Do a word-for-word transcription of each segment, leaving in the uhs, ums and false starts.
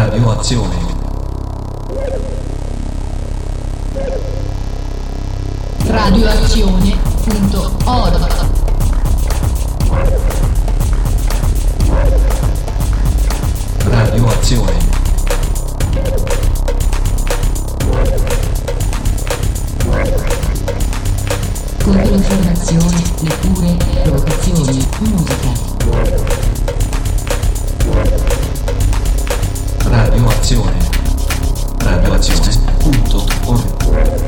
Radioazione. Radioazione punto org. Radioazione. Controinformazione, letture, provocazioni, musica. Radioazione. Radioazione punto org.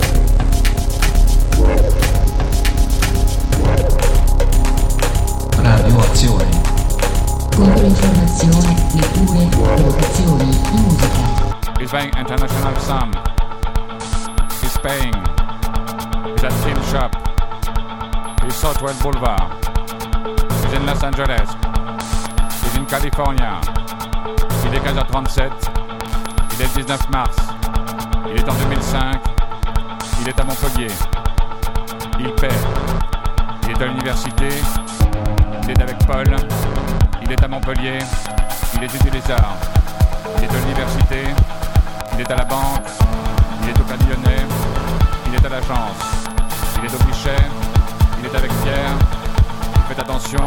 Radioazione. Controinformazione, letture, provocazioni, musica. He's playing International Sam. He's paying. He's at Team Shop. He's Southwell Boulevard. He's in Los Angeles. He's in California. Il est quinze heures trente-sept. Il est le dix-neuf mars. Il est en deux mille cinq. Il est à Montpellier. Il paie. Il est à l'université. Il est avec Paul. Il est à Montpellier. Il étudie les arts. Il est à l'université. Il est à la banque. Il est au Crédit Lyonnais. Il est à l'agence. Il est au guichet. Il est avec Pierre. Faites attention.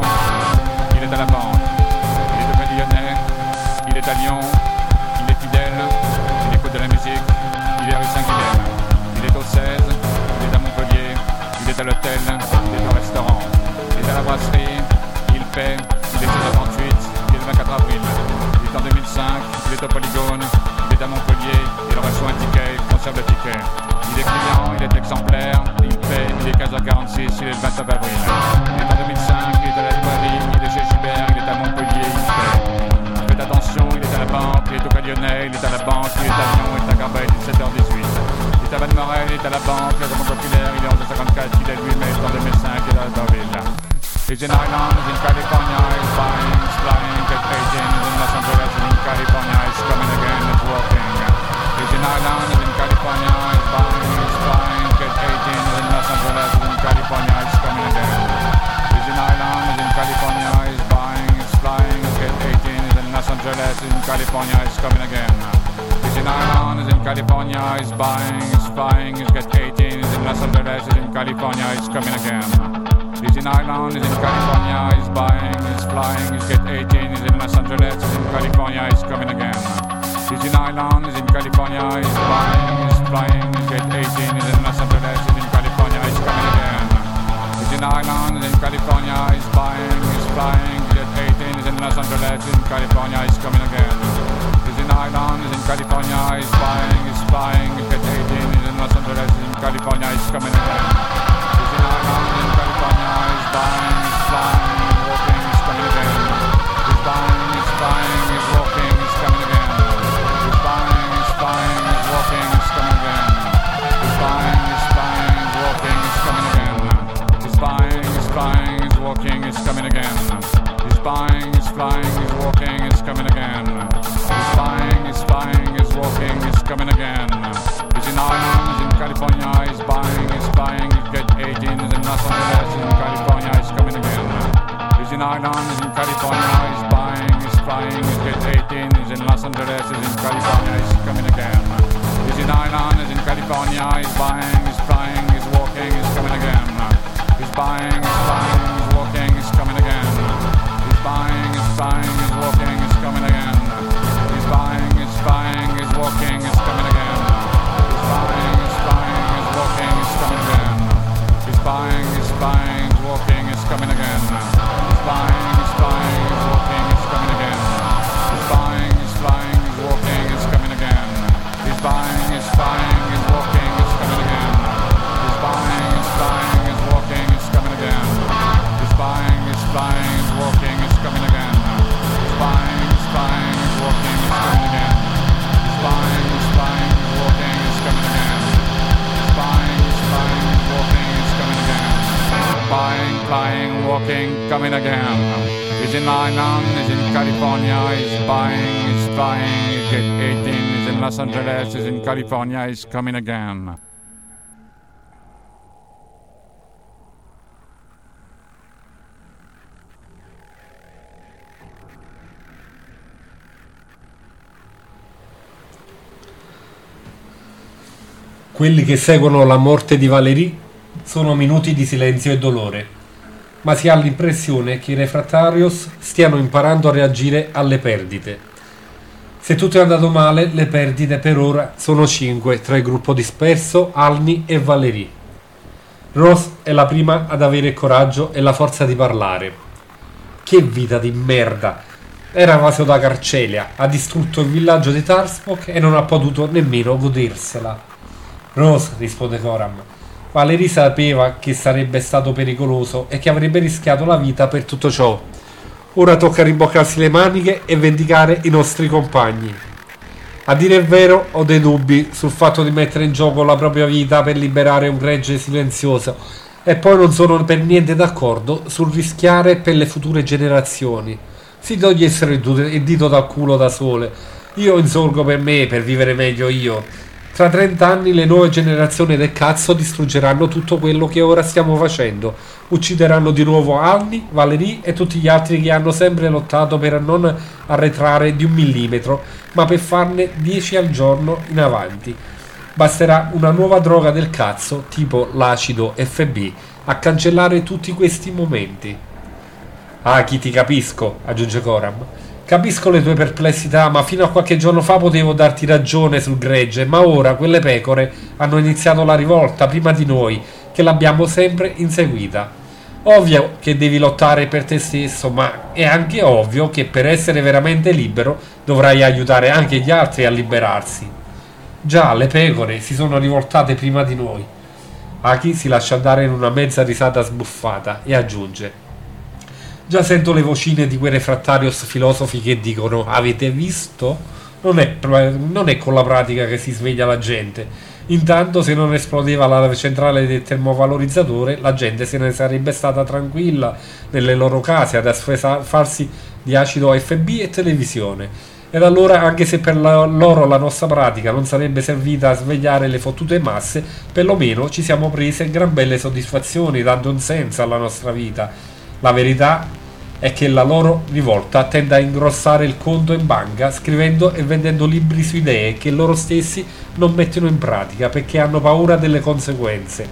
Il est à la banque. Il est au Crédit Lyonnais. Il est à Lyon. Il est fidèle. Il écoute de la musique. Il est à rue Saint-Guilhem. Il est au seize. Il est à Montpellier. Il est à l'hôtel. Il est au restaurant. Il est à la brasserie. Il paie. Il est seize heures trente-huit. Il est le vingt-quatre avril. Il est en deux mille cinq. Il est au Polygone. Il est à Montpellier. Il reçoit un ticket. Il conserve le ticket. Il est client. Il est exemplaire. Il paie. Il est quinze heures quarante-six. Il est le vingt-neuf avril. Il est en deux mille cinq. Il est à la librairie. Il est chez Gilbert. Il est à Montpellier. Il paie. Faites attention. Il est à la banque. Il est au Crédit Lyonnais. Il est à la banque. Il est à Lyon. Il est à Carbet. dix-sept heures dix-huit. Il est à Valmorel. Il est à la banque. Il est à la banque populaire. Il est onze heures cinquante-quatre. Il est lui. Mais il est en deux mille cinq. Il est à Deauville. He's in Ireland, he's in California, he's buying, he's flying, get eighteen, he's in Los Angeles, he's in California, he's coming again, he's working. He's in Ireland, he's in California, he's buying, he's flying, get eighteen, he's in Los Angeles, he's in California, he's coming again. He's in Ireland, he's in California, he's buying, he's flying, get eighteen, he's in Los Angeles, he's in California, he's coming again. He's in Ireland, he's in California, he's buying, he's flying, he's get eighteen, he's in Los Angeles, he's in California, he's coming again. He's in Ireland, he's in California, he's buying, he's flying, he's get eighteen, he's in Los Angeles, he's in California, he's coming again. He's in Ireland, he's in California, he's buying, he's flying, he's get eighteen, he's in Los Angeles, he's in California, he's coming again. He's in Ireland, he's in California, he's buying, he's flying, he's get eighteen, he's in Los Angeles, he's in California, he's coming again. He's in Ireland, he's in California, he's buying, he's flying, he's get eighteen, he's in Los Angeles, he's in California, he's coming again. He's in Ireland, he's in California, he's buying, he's flying, he's walking, he's coming again. He's buying, he's flying, he's walking, he's coming again. He's buying, he's flying, he's walking, he's coming again. He's buying, he's flying, he's walking, he's coming again. He's buying, he's flying, he's walking, he's coming again. He's buying, he's flying, he's walking, he's coming again. He's buying, he's flying, he's walking, he's coming again. He's in Ireland, he's in California, he's buying, he's flying, he's get eighteen, he's in Los Angeles, he's in California, he's coming again. He's in Ireland, he's in California, he's buying, he's flying, he's get eighteen, he's in Los Angeles, he's in California, he's coming again. He's in Ireland, he's in California, he's buying, he's flying, he's walking, he's coming again. He's buying, he's flying, he's walking, he's coming again. He's buying, he's flying, he's walking, he's coming again. He's buying, he's flying, he's walking, he's coming again. He's buying, he's flying, he's walking, he's coming again. He's buying, he's flying, he's walking, he's coming again. He's buying, he's flying, he's walking, he's coming again. He's buying, he's flying, he's walking, he's coming again. He's buying, he's flying, he's walking, he's coming again. He's buying, he's flying, he's walking, he's coming again. He's buying, he's flying, he's walking, he's coming again. He's buying, he's flying, he's walking, he's coming again. He's buying, he's flying, he's walking, he's coming again. He's buying, he's flying, he's walking, he's coming again. Buying, flying, walking, coming again. He's in Ireland, he's in California, he's buying, he's flying, he's get eighteen, he's in Los Angeles, he's in California, he's coming again. Quelli che seguono la morte di Valérie sono minuti di silenzio e dolore, ma si ha l'impressione che i refrattarios stiano imparando a reagire alle perdite. Se tutto è andato male, le perdite per ora sono cinque tra il gruppo disperso, Alni e Valérie. Rose è la prima ad avere il coraggio e la forza di parlare. Che vita di merda! Era evaso da Carcelia, ha distrutto il villaggio di Tarspok e non ha potuto nemmeno godersela. Rose, risponde Coram. Valérie sapeva che sarebbe stato pericoloso e che avrebbe rischiato la vita per tutto ciò. Ora tocca rimboccarsi le maniche e vendicare i nostri compagni. A dire il vero, ho dei dubbi sul fatto di mettere in gioco la propria vita per liberare un gregge silenzioso, e poi non sono per niente d'accordo sul rischiare per le future generazioni. Si togliessero il dito dal culo da sole. Io insorgo per me, per vivere meglio io. Tra trent'anni le nuove generazioni del cazzo distruggeranno tutto quello che ora stiamo facendo. Uccideranno di nuovo Alni, Valérie e tutti gli altri che hanno sempre lottato per non arretrare di un millimetro, ma per farne dieci al giorno in avanti. Basterà una nuova droga del cazzo, tipo l'acido F B, a cancellare tutti questi momenti. Ah, chi ti capisco, aggiunge Coram. Capisco le tue perplessità, ma fino a qualche giorno fa potevo darti ragione sul gregge, ma ora quelle pecore hanno iniziato la rivolta prima di noi, che l'abbiamo sempre inseguita. Ovvio che devi lottare per te stesso, ma è anche ovvio che per essere veramente libero dovrai aiutare anche gli altri a liberarsi. Già, le pecore si sono rivoltate prima di noi. Aki si lascia andare in una mezza risata sbuffata e aggiunge: già sento le vocine di quei refrattarios filosofi che dicono: avete visto? Non è, non è con la pratica che si sveglia la gente. Intanto, se non esplodeva la centrale del termovalorizzatore, la gente se ne sarebbe stata tranquilla nelle loro case ad asfarsi di acido F B e televisione. Ed allora, anche se per la, loro la nostra pratica non sarebbe servita a svegliare le fottute masse, perlomeno ci siamo prese gran belle soddisfazioni, dando un senso alla nostra vita. La verità è che la loro rivolta tende a ingrossare il conto in banca scrivendo e vendendo libri su idee che loro stessi non mettono in pratica perché hanno paura delle conseguenze.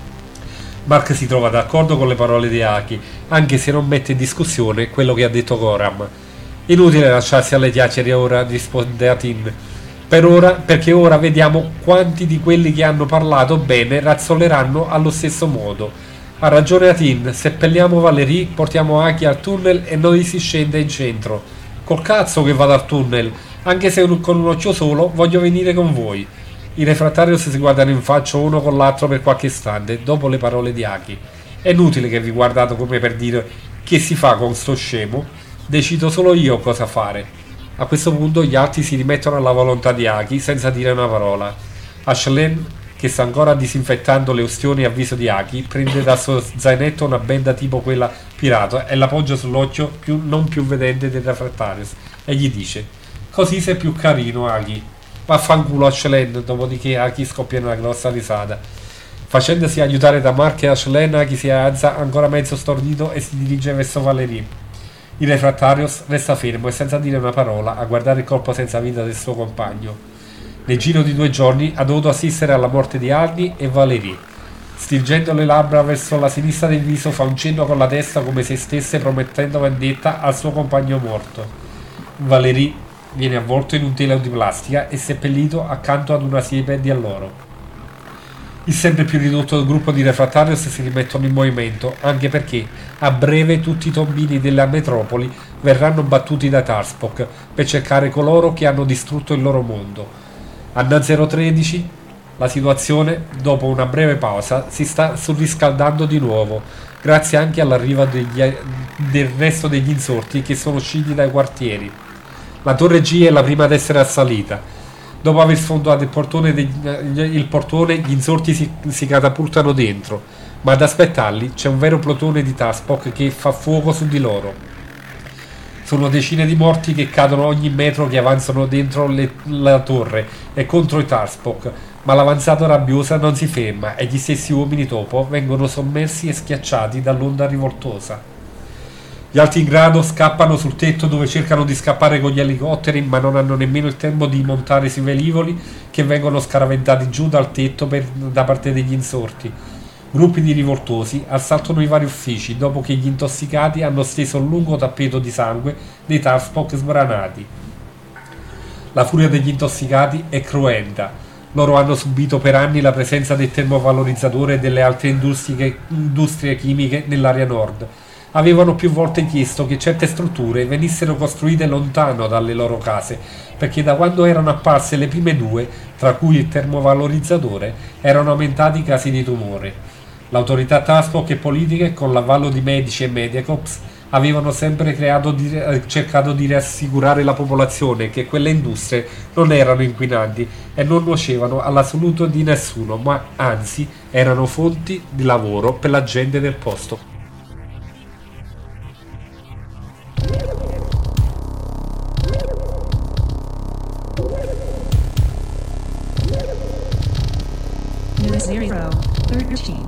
Mark si trova d'accordo con le parole di Aki, anche se non mette in discussione quello che ha detto Coram. Inutile lasciarsi alle chiacchiere ora, risponde Atin. Per ora, perché ora vediamo quanti di quelli che hanno parlato bene razzoleranno allo stesso modo. Ha ragione Atin, seppelliamo Valérie, portiamo Aki al tunnel e noi si scende in centro. Col cazzo che vado al tunnel, anche se con un occhio solo voglio venire con voi. I refrattarios si guardano in faccia uno con l'altro per qualche istante, dopo le parole di Aki. È inutile che vi guardate come per dire: che si fa con sto scemo? Decido solo io cosa fare. A questo punto gli altri si rimettono alla volontà di Aki senza dire una parola. Ashlen, che sta ancora disinfettando le ustioni a viso di Aki, prende dal suo zainetto una benda tipo quella pirata e la poggia sull'occhio più, non più vedente del refrattarius e gli dice: così sei più carino, Aki. Vaffanculo, Ashlen. Dopodiché Aki scoppia in una grossa risata. Facendosi aiutare da Mark e Ashlen, Aki si alza ancora mezzo stordito e si dirige verso Valérie. Il refrattarius resta fermo e senza dire una parola a guardare il corpo senza vita del suo compagno. Nel giro di due giorni ha dovuto assistere alla morte di Alni e Valérie. Stringendo le labbra verso la sinistra del viso, fa un cenno con la testa come se stesse promettendo vendetta al suo compagno morto. Valérie viene avvolto in un telo di plastica e seppellito accanto ad una siepe di alloro. Il sempre più ridotto gruppo di refrattarios si rimettono in movimento, anche perché a breve tutti i tombini della metropoli verranno battuti da Tarspok per cercare coloro che hanno distrutto il loro mondo. A N zero tredici la situazione, dopo una breve pausa, si sta surriscaldando di nuovo, grazie anche all'arrivo degli, del resto degli insorti che sono usciti dai quartieri. La torre G è la prima ad essere assalita. Dopo aver sfondato il portone, degli, il portone gli insorti si, si catapultano dentro, ma ad aspettarli c'è un vero plotone di Tarspok che fa fuoco su di loro. Sono decine di morti che cadono ogni metro che avanzano dentro le, la torre e contro i Tarspok, ma l'avanzata rabbiosa non si ferma e gli stessi uomini topo vengono sommersi e schiacciati dall'onda rivoltosa. Gli alti in grado scappano sul tetto dove cercano di scappare con gli elicotteri, ma non hanno nemmeno il tempo di montare sui velivoli che vengono scaraventati giù dal tetto per, da parte degli insorti. Gruppi di rivoltosi assaltano i vari uffici dopo che gli intossicati hanno steso un lungo tappeto di sangue dei Tarspock sbranati. La furia degli intossicati è cruenta. Loro hanno subito per anni la presenza del termovalorizzatore e delle altre industrie, industrie chimiche nell'area nord. Avevano più volte chiesto che certe strutture venissero costruite lontano dalle loro case, perché da quando erano apparse le prime due, tra cui il termovalorizzatore, erano aumentati i casi di tumore. L'autorità Tarspock e politiche, con l'avallo di medici e Mediacorps, avevano sempre creato di, cercato di rassicurare la popolazione che quelle industrie non erano inquinanti e non nuocevano alla salute di nessuno, ma anzi erano fonti di lavoro per la gente del posto. Zero thirteen.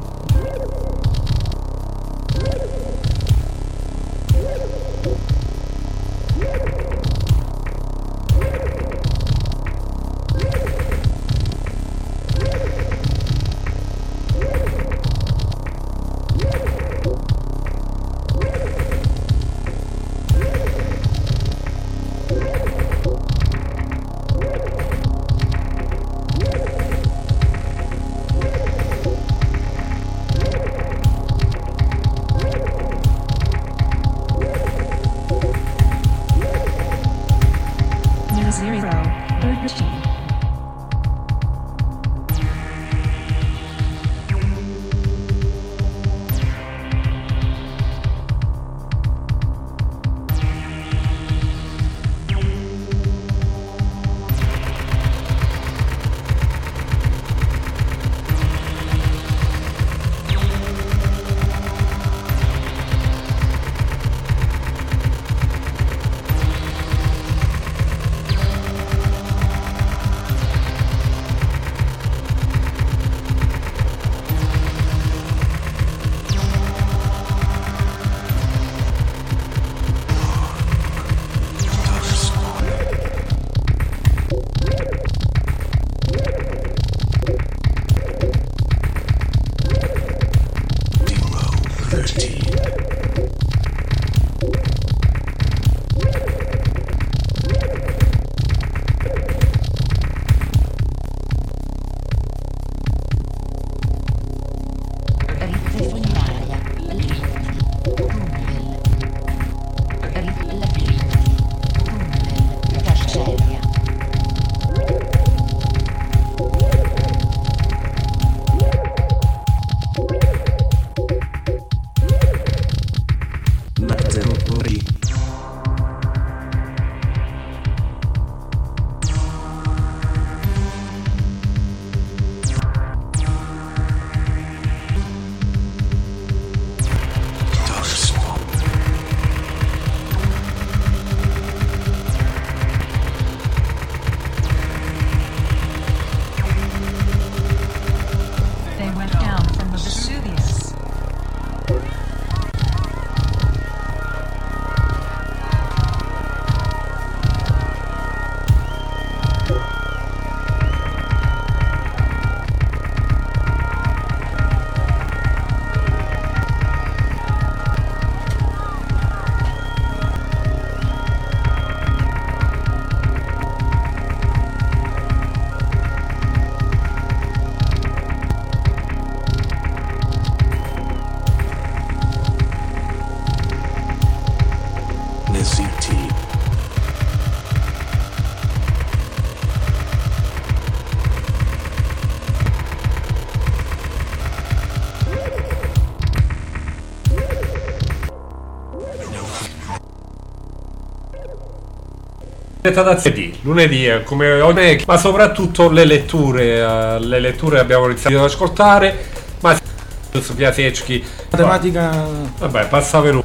Da lunedì, lunedì come oggi, ma soprattutto le letture, uh, le letture abbiamo iniziato ad ascoltare, ma su Piasecki, matematica, vabbè, passa venuto.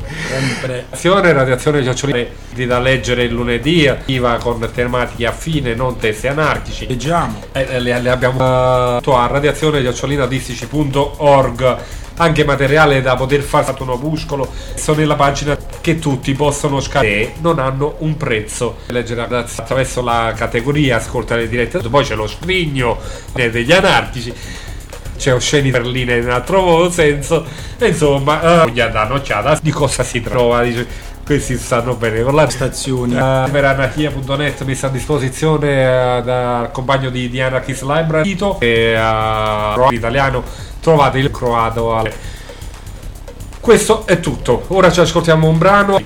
Sempre radiazione chiocciolina da leggere il lunedì, attiva con tematiche affine, non testi anarchici. Leggiamo. Eh, le, le abbiamo uh, a radiazione chiocciolina distici punto org, anche materiale da poter fare fatto un opuscolo. Sono nella pagina che tutti possono scaricare, non hanno un prezzo. Leggere attraverso la categoria, ascoltare le dirette, poi c'è lo scrigno degli anarchici, c'è osceni perline in un altro senso, e insomma uh, gli hanno nocciata di cosa si trova, dice. Questi stanno bene con la stazione uh, per anarchia punto net messa a disposizione uh, dal compagno di, di Anarchist Library e uh, in italiano trovate il croato. Questo è tutto, ora ci ascoltiamo un brano.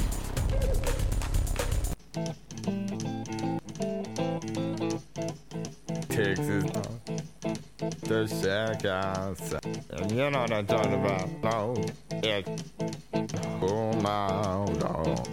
The seconds, and you know what I'm talking about. No, it. Oh my God.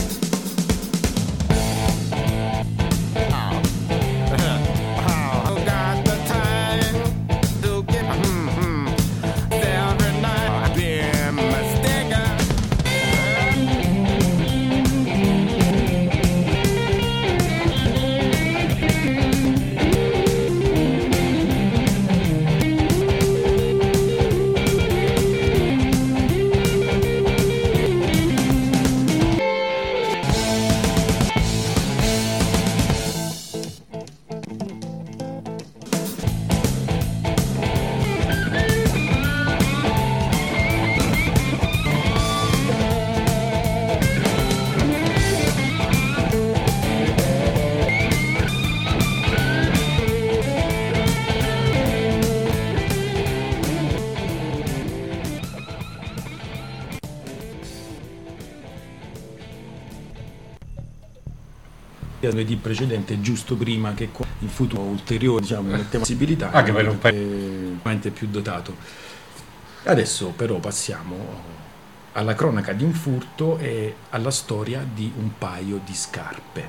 di precedente, giusto prima che in futuro ulteriore, diciamo, mettiamo possibilità anche per un paese più dotato. Adesso però passiamo alla cronaca di un furto e alla storia di un paio di scarpe.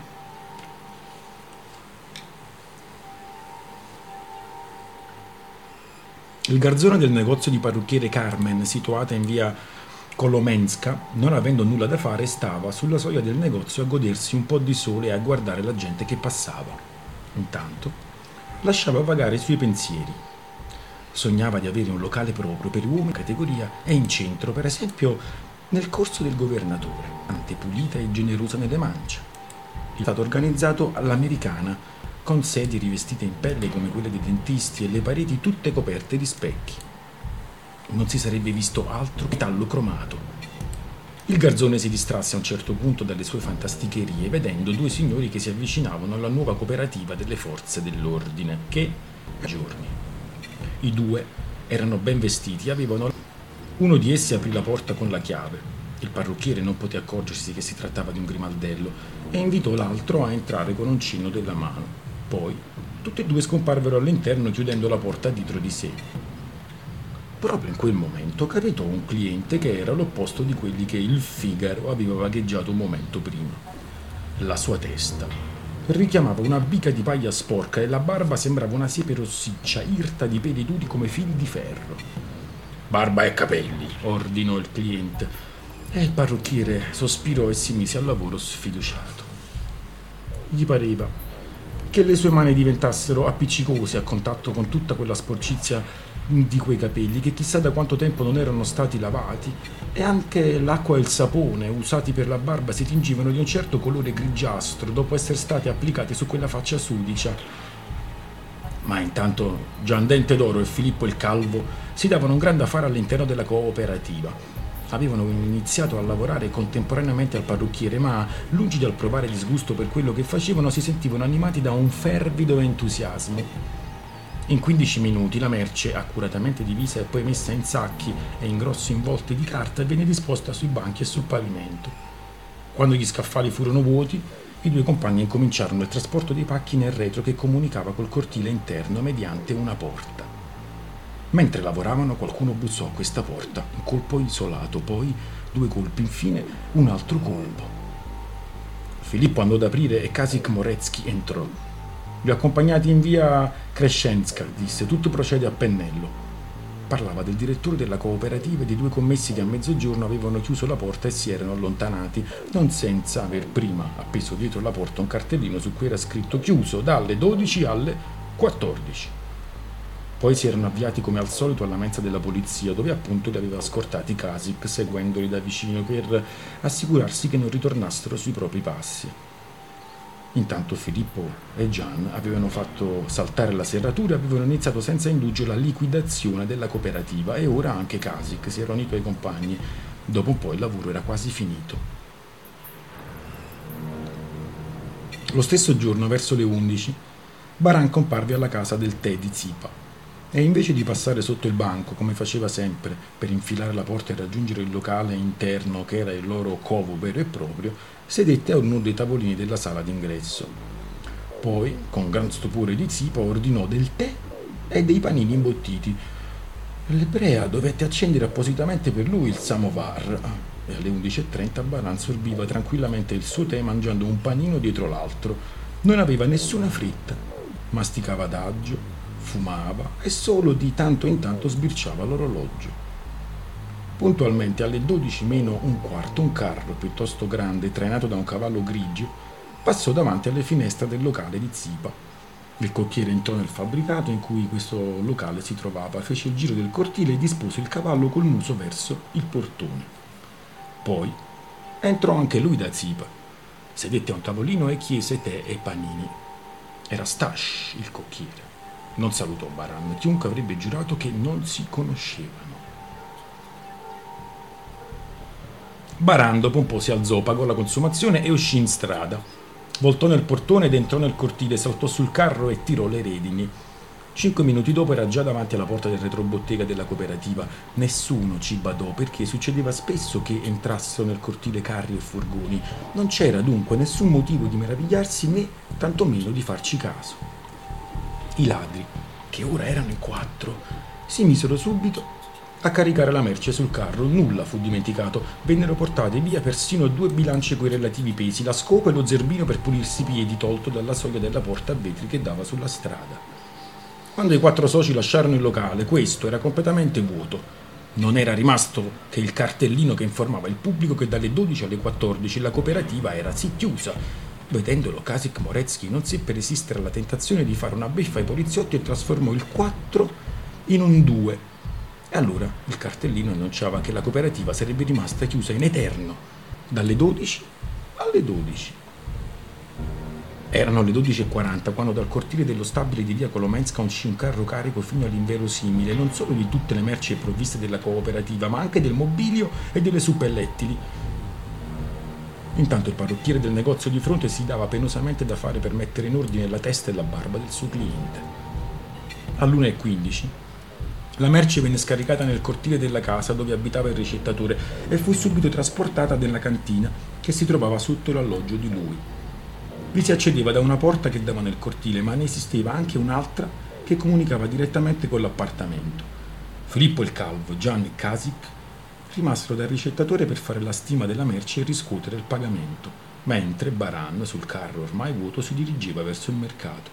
Il garzone del negozio di parrucchiere Carmen, situata in via Kolomenska, non avendo nulla da fare, stava sulla soglia del negozio a godersi un po' di sole e a guardare la gente che passava. Intanto lasciava vagare i suoi pensieri. Sognava di avere un locale proprio per uomini in categoria e in centro, per esempio nel corso del governatore, ante pulita e generosa nelle mance. È stato organizzato all'americana, con sedie rivestite in pelle come quelle dei dentisti e le pareti tutte coperte di specchi. Non si sarebbe visto altro che metallo cromato. Il garzone si distrasse a un certo punto dalle sue fantasticherie vedendo due signori che si avvicinavano alla nuova cooperativa delle forze dell'ordine che, a giorni. I due erano ben vestiti e avevano... Uno di essi aprì la porta con la chiave. Il parrucchiere non poté accorgersi che si trattava di un grimaldello e invitò l'altro a entrare con un cenno della mano. Poi tutti e due scomparvero all'interno chiudendo la porta dietro di sé. Proprio in quel momento capitò un cliente che era l'opposto di quelli che il Figaro aveva vagheggiato un momento prima. La sua testa richiamava una bica di paglia sporca e la barba sembrava una siepe rossiccia, irta di peli duri come fili di ferro. «Barba e capelli», ordinò il cliente, e il parrucchiere sospirò e si mise al lavoro sfiduciato. Gli pareva che le sue mani diventassero appiccicose a contatto con tutta quella sporcizia di quei capelli che chissà da quanto tempo non erano stati lavati, e anche l'acqua e il sapone usati per la barba si tingivano di un certo colore grigiastro dopo essere stati applicati su quella faccia sudicia. Ma intanto Gian Dente d'Oro e Filippo il Calvo si davano un grande affare all'interno della cooperativa. Avevano iniziato a lavorare contemporaneamente al parrucchiere, ma lungi dal provare disgusto per quello che facevano si sentivano animati da un fervido entusiasmo. In quindici minuti la merce, accuratamente divisa e poi messa in sacchi e in grossi involti di carta, venne disposta sui banchi e sul pavimento. Quando gli scaffali furono vuoti, i due compagni incominciarono il trasporto dei pacchi nel retro che comunicava col cortile interno mediante una porta. Mentre lavoravano, qualcuno bussò a questa porta, un colpo isolato, poi due colpi, infine un altro colpo. Filippo andò ad aprire e Kasik Morecki entrò. Li ho accompagnati in via Crescenska, disse, tutto procede a pennello. Parlava del direttore della cooperativa e dei due commessi che a mezzogiorno avevano chiuso la porta e si erano allontanati, non senza aver prima appeso dietro la porta un cartellino su cui era scritto chiuso dalle dodici alle quattordici. Poi si erano avviati come al solito alla mensa della polizia, dove appunto li aveva scortati Kasich, seguendoli da vicino per assicurarsi che non ritornassero sui propri passi. Intanto Filippo e Gian avevano fatto saltare la serratura e avevano iniziato senza indugio la liquidazione della cooperativa, e ora anche Kasich si era unito ai compagni. Dopo un po' il lavoro era quasi finito. Lo stesso giorno, verso le undici, Baran comparve alla casa del tè di Zipa e invece di passare sotto il banco, come faceva sempre, per infilare la porta e raggiungere il locale interno che era il loro covo vero e proprio, sedette a uno dei tavolini della sala d'ingresso. Poi, con gran stupore di Zipa, ordinò del tè e dei panini imbottiti. L'ebrea dovette accendere appositamente per lui il samovar, e alle undici e trenta Baran sorbiva tranquillamente il suo tè mangiando un panino dietro l'altro. Non aveva nessuna fretta, masticava adagio, fumava e solo di tanto in tanto sbirciava l'orologio. Puntualmente alle dodici meno un quarto un carro piuttosto grande, trainato da un cavallo grigio, passò davanti alle finestre del locale di Zipa. Il cocchiere entrò nel fabbricato in cui questo locale si trovava, fece il giro del cortile e dispose il cavallo col muso verso il portone. Poi entrò anche lui da Zipa, sedette a un tavolino e chiese tè e panini. Era Stash il cocchiere. Non salutò Baran, chiunque avrebbe giurato che non si conoscevano. Baran dopo un po' si alzò, pagò la consumazione e uscì in strada. Voltò nel portone ed entrò nel cortile, saltò sul carro e tirò le redini. Cinque minuti dopo era già davanti alla porta del retrobottega della cooperativa. Nessuno ci badò, perché succedeva spesso che entrassero nel cortile carri e furgoni. Non c'era dunque nessun motivo di meravigliarsi né tantomeno di farci caso. I ladri, che ora erano in quattro, si misero subito a caricare la merce sul carro. Nulla fu dimenticato. Vennero portate via persino due bilance coi relativi pesi, la scopa e lo zerbino per pulirsi i piedi, tolto dalla soglia della porta a vetri che dava sulla strada. Quando i quattro soci lasciarono il locale, questo era completamente vuoto. Non era rimasto che il cartellino che informava il pubblico che dalle dodici alle quattordici la cooperativa era sì chiusa. Vedendolo, Kasich Moretzky non seppe resistere alla tentazione di fare una beffa ai poliziotti e trasformò il quattro in un due. E allora il cartellino annunciava che la cooperativa sarebbe rimasta chiusa in eterno, dalle dodici alle dodici. Erano le dodici e quaranta quando dal cortile dello stabile di via Kolomenska uscì un carro carico fino all'inverosimile, non solo di tutte le merci provviste della cooperativa, ma anche del mobilio e delle suppellettili. Intanto il parrucchiere del negozio di fronte si dava penosamente da fare per mettere in ordine la testa e la barba del suo cliente. All'una e quindici la merce venne scaricata nel cortile della casa dove abitava il ricettatore e fu subito trasportata nella cantina che si trovava sotto l'alloggio di lui. Vi si accedeva da una porta che dava nel cortile, ma ne esisteva anche un'altra che comunicava direttamente con l'appartamento. Filippo il Calvo, Gian e Kasich rimasero dal ricettatore per fare la stima della merce e riscuotere il pagamento, mentre Baran, sul carro ormai vuoto, si dirigeva verso il mercato.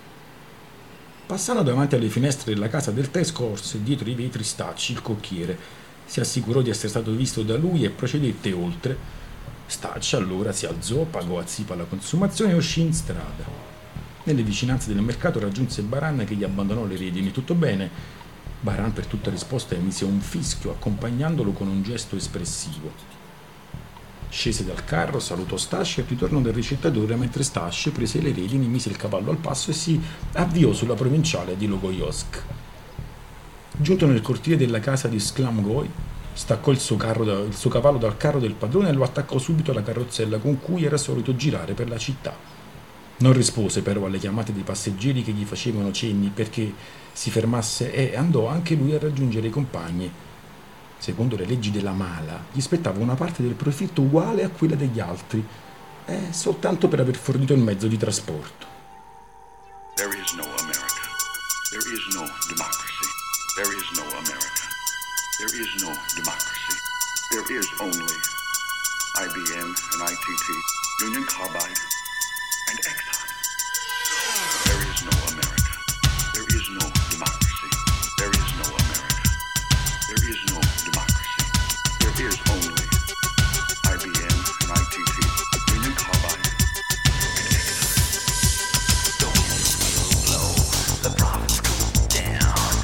Passando davanti alle finestre della casa del tè, scorse dietro i vetri Stacci, il cocchiere. Si assicurò di essere stato visto da lui e procedette oltre. Stacci allora si alzò, pagò a Zipa la consumazione e uscì in strada. Nelle vicinanze del mercato raggiunse Baran, che gli abbandonò le redini. Tutto bene? Baran per tutta risposta emise un fischio, accompagnandolo con un gesto espressivo. Scese dal carro, salutò Stash e ritornò dal ricettatore, mentre Stash prese le redini, mise il cavallo al passo e si avviò sulla provinciale di Logoyovsk. Giunto nel cortile della casa di Sklamgoy, staccò il suo, carro da, il suo cavallo dal carro del padrone e lo attaccò subito alla carrozzella con cui era solito girare per la città. Non rispose però alle chiamate dei passeggeri che gli facevano cenni perché si fermasse e andò anche lui a raggiungere i compagni. Secondo le leggi della mala, gli spettava una parte del profitto uguale a quella degli altri, eh, soltanto per aver fornito il mezzo di trasporto. There is no America. There is no democracy. There is no America. There is no democracy. There is only I B M and I T T, Union Carbide and Exxon. There is no America. There is no democracy. There is no America. There is no democracy. There is only I B M and I T T, Union Carbide and Exxon. Don't blow, the profits go down.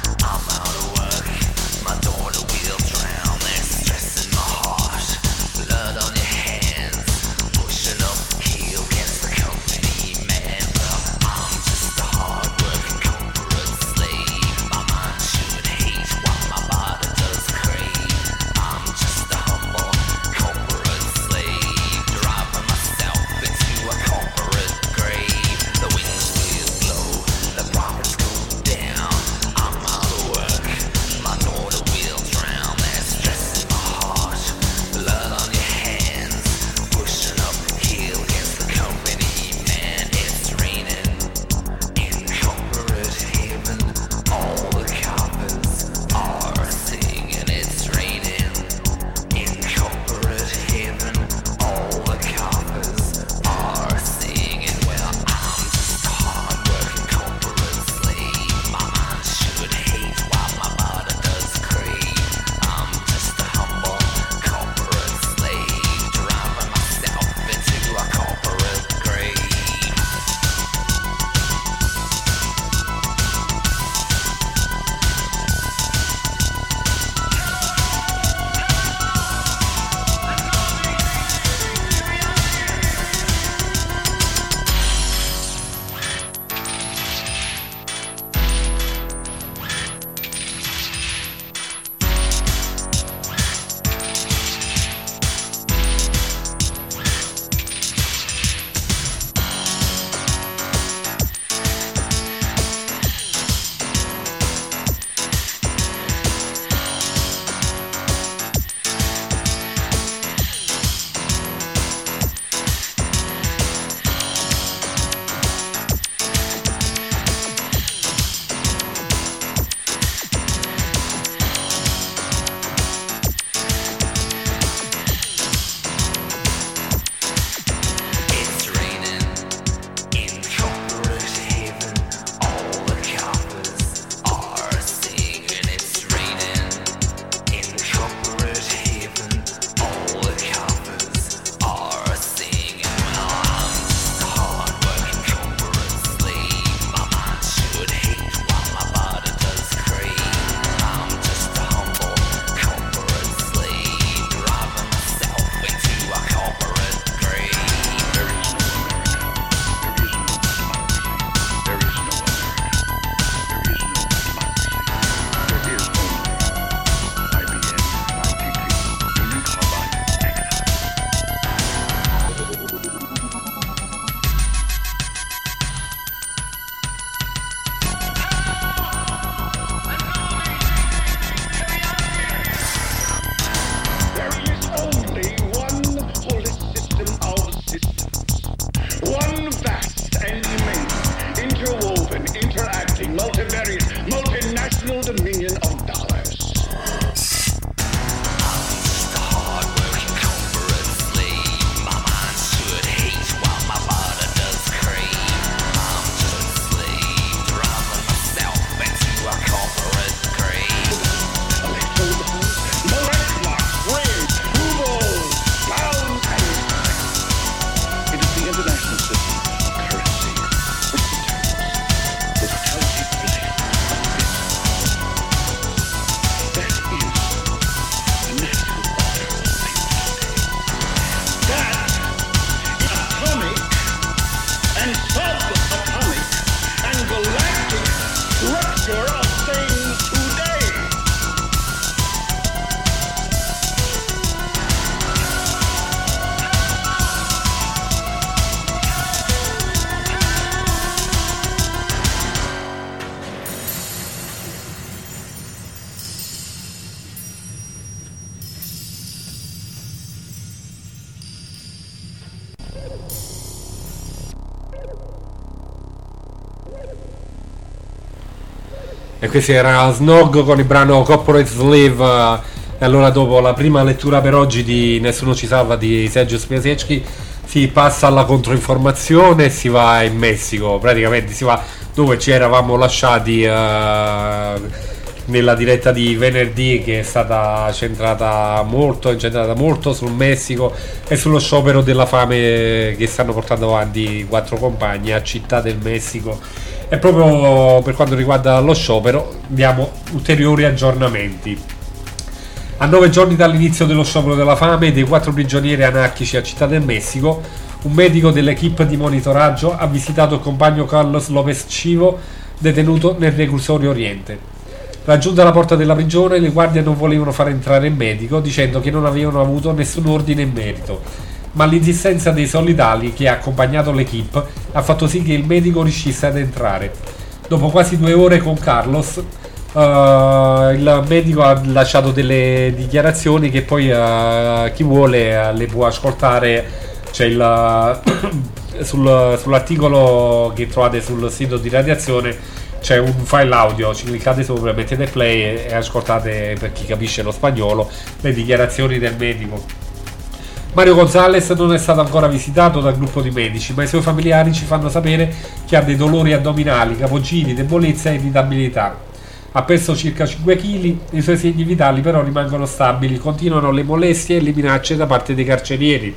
E questo era Snog con il brano Corporate Slave. E allora, dopo la prima lettura per oggi di Nessuno ci salva di Sergio Spiasecki, si passa alla controinformazione e si va in Messico. Praticamente si va dove ci eravamo lasciati uh, nella diretta di venerdì, che è stata centrata molto, incentrata molto sul Messico e sullo sciopero della fame che stanno portando avanti quattro compagni a Città del Messico. E proprio per quanto riguarda lo sciopero diamo ulteriori aggiornamenti. A nove giorni dall'inizio dello sciopero della fame dei quattro prigionieri anarchici a Città del Messico, un medico dell'equipe di monitoraggio ha visitato il compagno Carlos Lopez Chivo, detenuto nel reclusorio Oriente. Raggiunta la porta della prigione, le guardie non volevano far entrare il medico, dicendo che non avevano avuto nessun ordine in merito, ma l'insistenza dei solidali che ha accompagnato l'equipe ha fatto sì che il medico riuscisse ad entrare. Dopo quasi due ore con Carlos, Uh, il medico ha lasciato delle dichiarazioni che poi uh, chi vuole uh, le può ascoltare. C'è il uh, sul, sull'articolo che trovate sul sito di Radiazione, c'è un file audio, ci cliccate sopra, mettete play e, e ascoltate, per chi capisce lo spagnolo, le dichiarazioni del medico. Mario Gonzalez non è stato ancora visitato dal gruppo di medici, ma i suoi familiari ci fanno sapere che ha dei dolori addominali, capogiri, debolezza e irritabilità. Ha perso circa cinque chili, i suoi segni vitali però rimangono stabili, continuano le molestie e le minacce da parte dei carcerieri.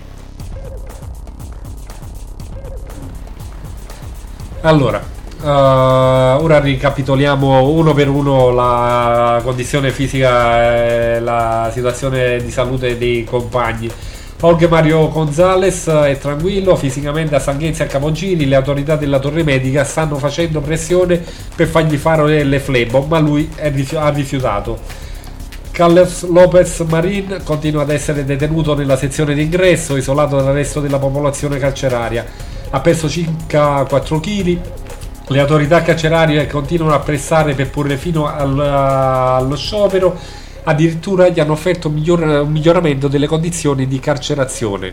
Allora, uh, ora ricapitoliamo uno per uno la condizione fisica e la situazione di salute dei compagni. Jorge Mario Gonzalez è tranquillo, fisicamente ha stanchezza e capogiri. Le autorità della torre medica stanno facendo pressione per fargli fare le flebo, ma lui è rifi- ha rifiutato. Carlos Lopez Marin continua ad essere detenuto nella sezione d'ingresso, isolato dal resto della popolazione carceraria. Ha perso circa quattro chili. Le autorità carcerarie continuano a pressare per porre fino al, allo sciopero. Addirittura gli hanno offerto un, miglior, un miglioramento delle condizioni di carcerazione.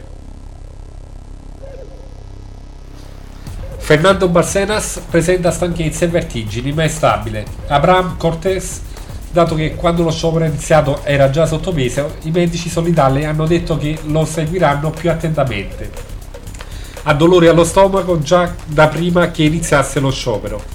Fernando Barcenas presenta stanchezza e vertigini, ma è stabile. Abraham Cortés, dato che quando lo sciopero è iniziato era già sottopeso, i medici solidali hanno detto che lo seguiranno più attentamente. Ha dolori allo stomaco già da prima che iniziasse lo sciopero.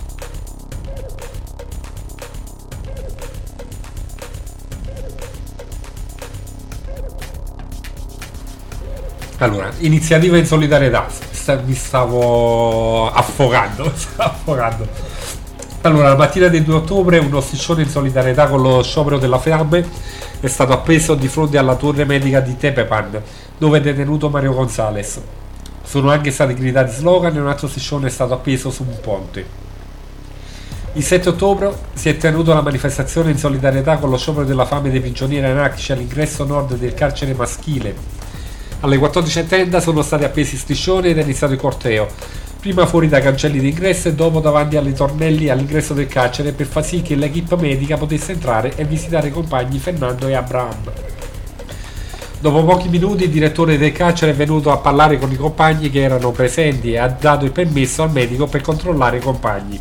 Allora, iniziativa in solidarietà. Mi stavo affogando, mi stavo affogando. Allora, la mattina del due ottobre uno striscione in solidarietà con lo sciopero della fame è stato appeso di fronte alla torre medica di Tepepan, dove è detenuto Mario Gonzalez. Sono anche stati gridati slogan e un altro striscione è stato appeso su un ponte. Il sette ottobre si è tenuta la manifestazione in solidarietà con lo sciopero della fame dei prigionieri anarchici all'ingresso nord del carcere maschile. Alle quattordici e trenta sono stati appesi striscioni ed è iniziato il corteo, prima fuori dai cancelli d'ingresso e dopo davanti alle tornelli all'ingresso del carcere, per far sì che l'equipe medica potesse entrare e visitare i compagni Fernando e Abraham. Dopo pochi minuti il direttore del carcere è venuto a parlare con i compagni che erano presenti e ha dato il permesso al medico per controllare i compagni.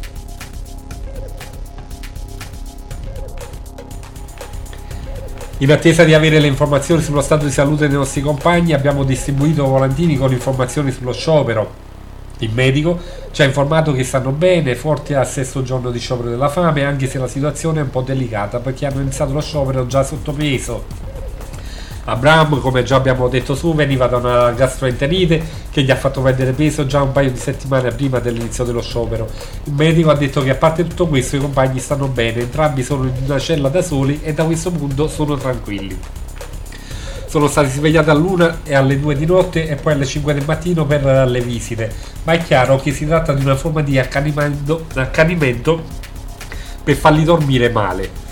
In attesa di avere le informazioni sullo stato di salute dei nostri compagni, abbiamo distribuito volantini con informazioni sullo sciopero. Il medico ci ha informato che stanno bene, forti al sesto giorno di sciopero della fame, anche se la situazione è un po' delicata perché hanno iniziato lo sciopero già sottopeso. Abraham, come già abbiamo detto su, veniva da una gastroenterite che gli ha fatto perdere peso già un paio di settimane prima dell'inizio dello sciopero. Il medico ha detto che a parte tutto questo i compagni stanno bene, entrambi sono in una cella da soli e da questo punto sono tranquilli. Sono stati svegliati all'una e alle due di notte e poi alle cinque del mattino per le visite, ma è chiaro che si tratta di una forma di accanimento, accanimento per farli dormire male.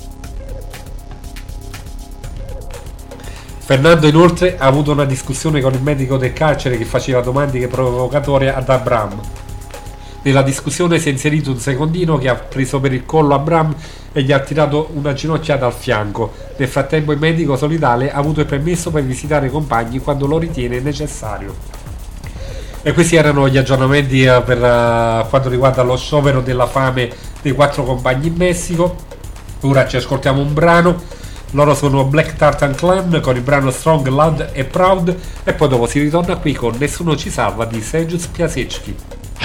Fernando inoltre ha avuto una discussione con il medico del carcere che faceva domande provocatorie ad Abraham. Nella discussione si è inserito un secondino che ha preso per il collo Abraham e gli ha tirato una ginocchiata al fianco. Nel frattempo il medico solidale ha avuto il permesso per visitare i compagni quando lo ritiene necessario. E questi erano gli aggiornamenti eh, per uh, quanto riguarda lo sciopero della fame dei quattro compagni in Messico. Ora ci ascoltiamo un brano. Loro sono Black Tartan Clan con il brano Strong, Loud e Proud, e poi dopo si ritorna qui con Nessuno ci salva di Sergius Piasecki.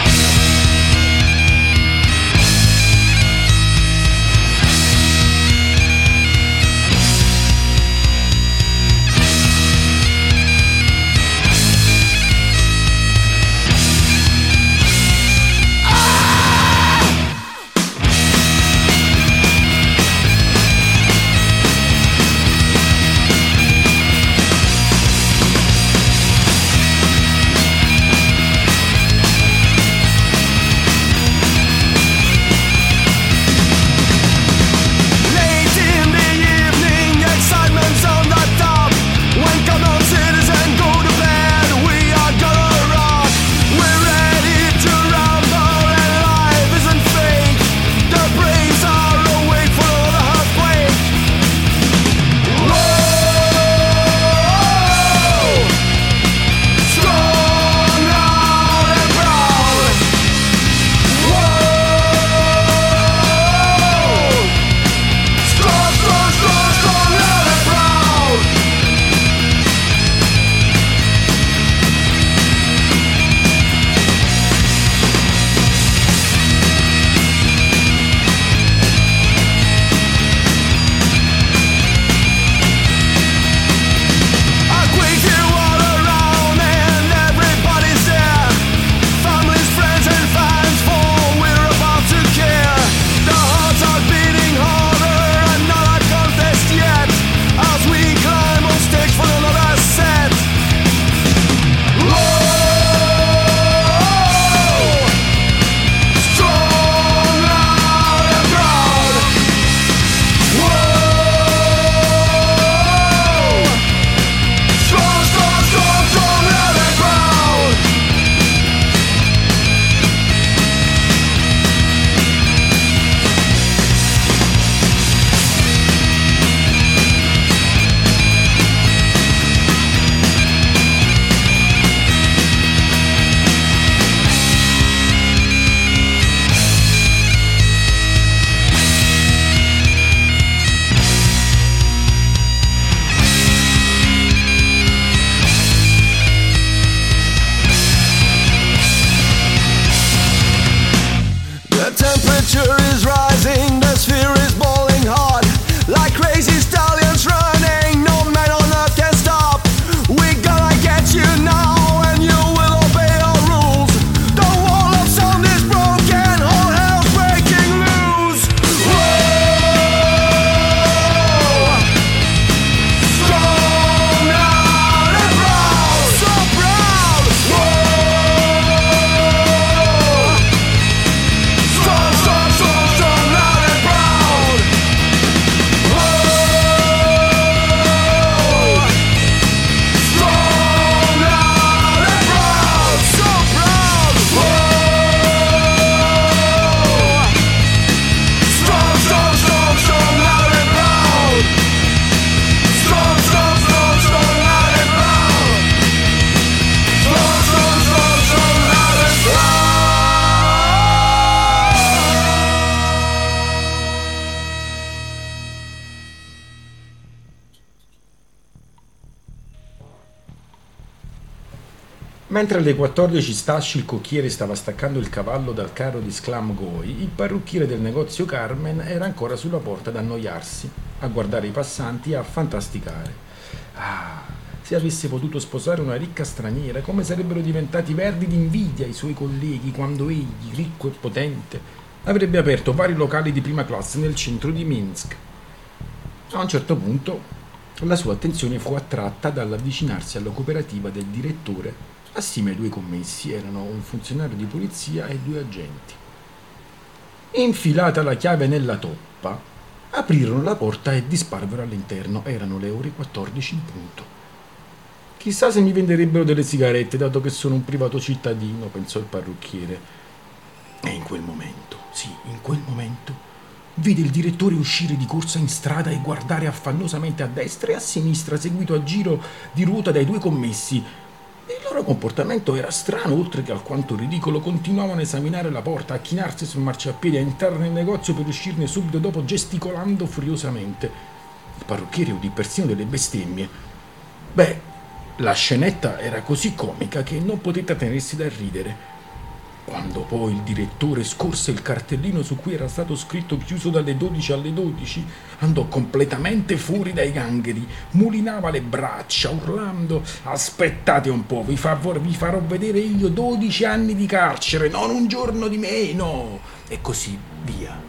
Mentre alle quattordici Stasci, il cocchiere, stava staccando il cavallo dal carro di Sclam Goi, il parrucchiere del negozio Carmen era ancora sulla porta ad annoiarsi, a guardare i passanti e a fantasticare. Ah, se avesse potuto sposare una ricca straniera, come sarebbero diventati verdi d'invidia i suoi colleghi quando egli, ricco e potente, avrebbe aperto vari locali di prima classe nel centro di Minsk. A un certo punto la sua attenzione fu attratta dall'avvicinarsi alla cooperativa del direttore. Assieme ai due commessi erano un funzionario di polizia e due agenti. Infilata la chiave nella toppa, aprirono la porta e disparvero all'interno. Erano le ore quattordici in punto. Chissà se mi venderebbero delle sigarette, dato che sono un privato cittadino, pensò il parrucchiere. E in quel momento, sì, in quel momento, vide il direttore uscire di corsa in strada e guardare affannosamente a destra e a sinistra, seguito a giro di ruota dai due commessi. Il loro loro comportamento era strano, oltre che alquanto ridicolo. Continuavano a esaminare la porta, a chinarsi sul marciapiede, a entrare nel negozio per uscirne subito dopo, gesticolando furiosamente. Il parrucchiere udì persino delle bestemmie. Beh, la scenetta era così comica che non potette tenersi da ridere. Quando poi il direttore scorse il cartellino su cui era stato scritto chiuso dalle dodici alle dodici, andò completamente fuori dai gangheri, mulinava le braccia, urlando: aspettate un po', vi, favor- vi farò vedere io dodici anni di carcere, non un giorno di meno, e così via.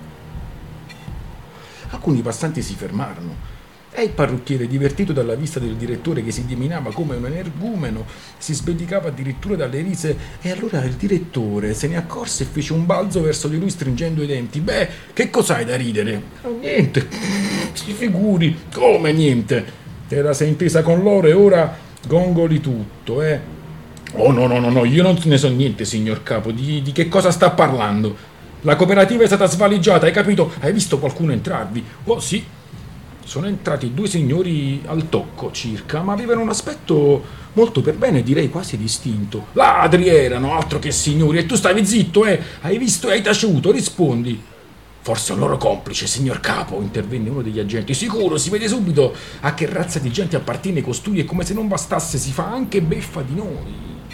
Alcuni passanti si fermarono. E il parrucchiere, divertito dalla vista del direttore che si dimenava come un energumeno, si sbedicava addirittura dalle rise, e allora il direttore se ne accorse e fece un balzo verso di lui stringendo i denti. Beh, che cos'hai da ridere? Oh, niente, si figuri, come niente? Era sei intesa con loro e ora gongoli tutto, eh? Oh no, no, no, no, io non ne so niente, signor capo, di, di che cosa sta parlando? La cooperativa è stata svaligiata, hai capito? Hai visto qualcuno entrarvi? Oh sì. Sono entrati due signori al tocco circa, ma avevano un aspetto molto per bene, direi quasi distinto. Ladri erano, altro che signori, e tu stavi zitto, eh? Hai visto e hai taciuto, rispondi. Forse un loro complice, signor capo, intervenne uno degli agenti. Sicuro, si vede subito a che razza di gente appartiene costui, e come se non bastasse si fa anche beffa di noi.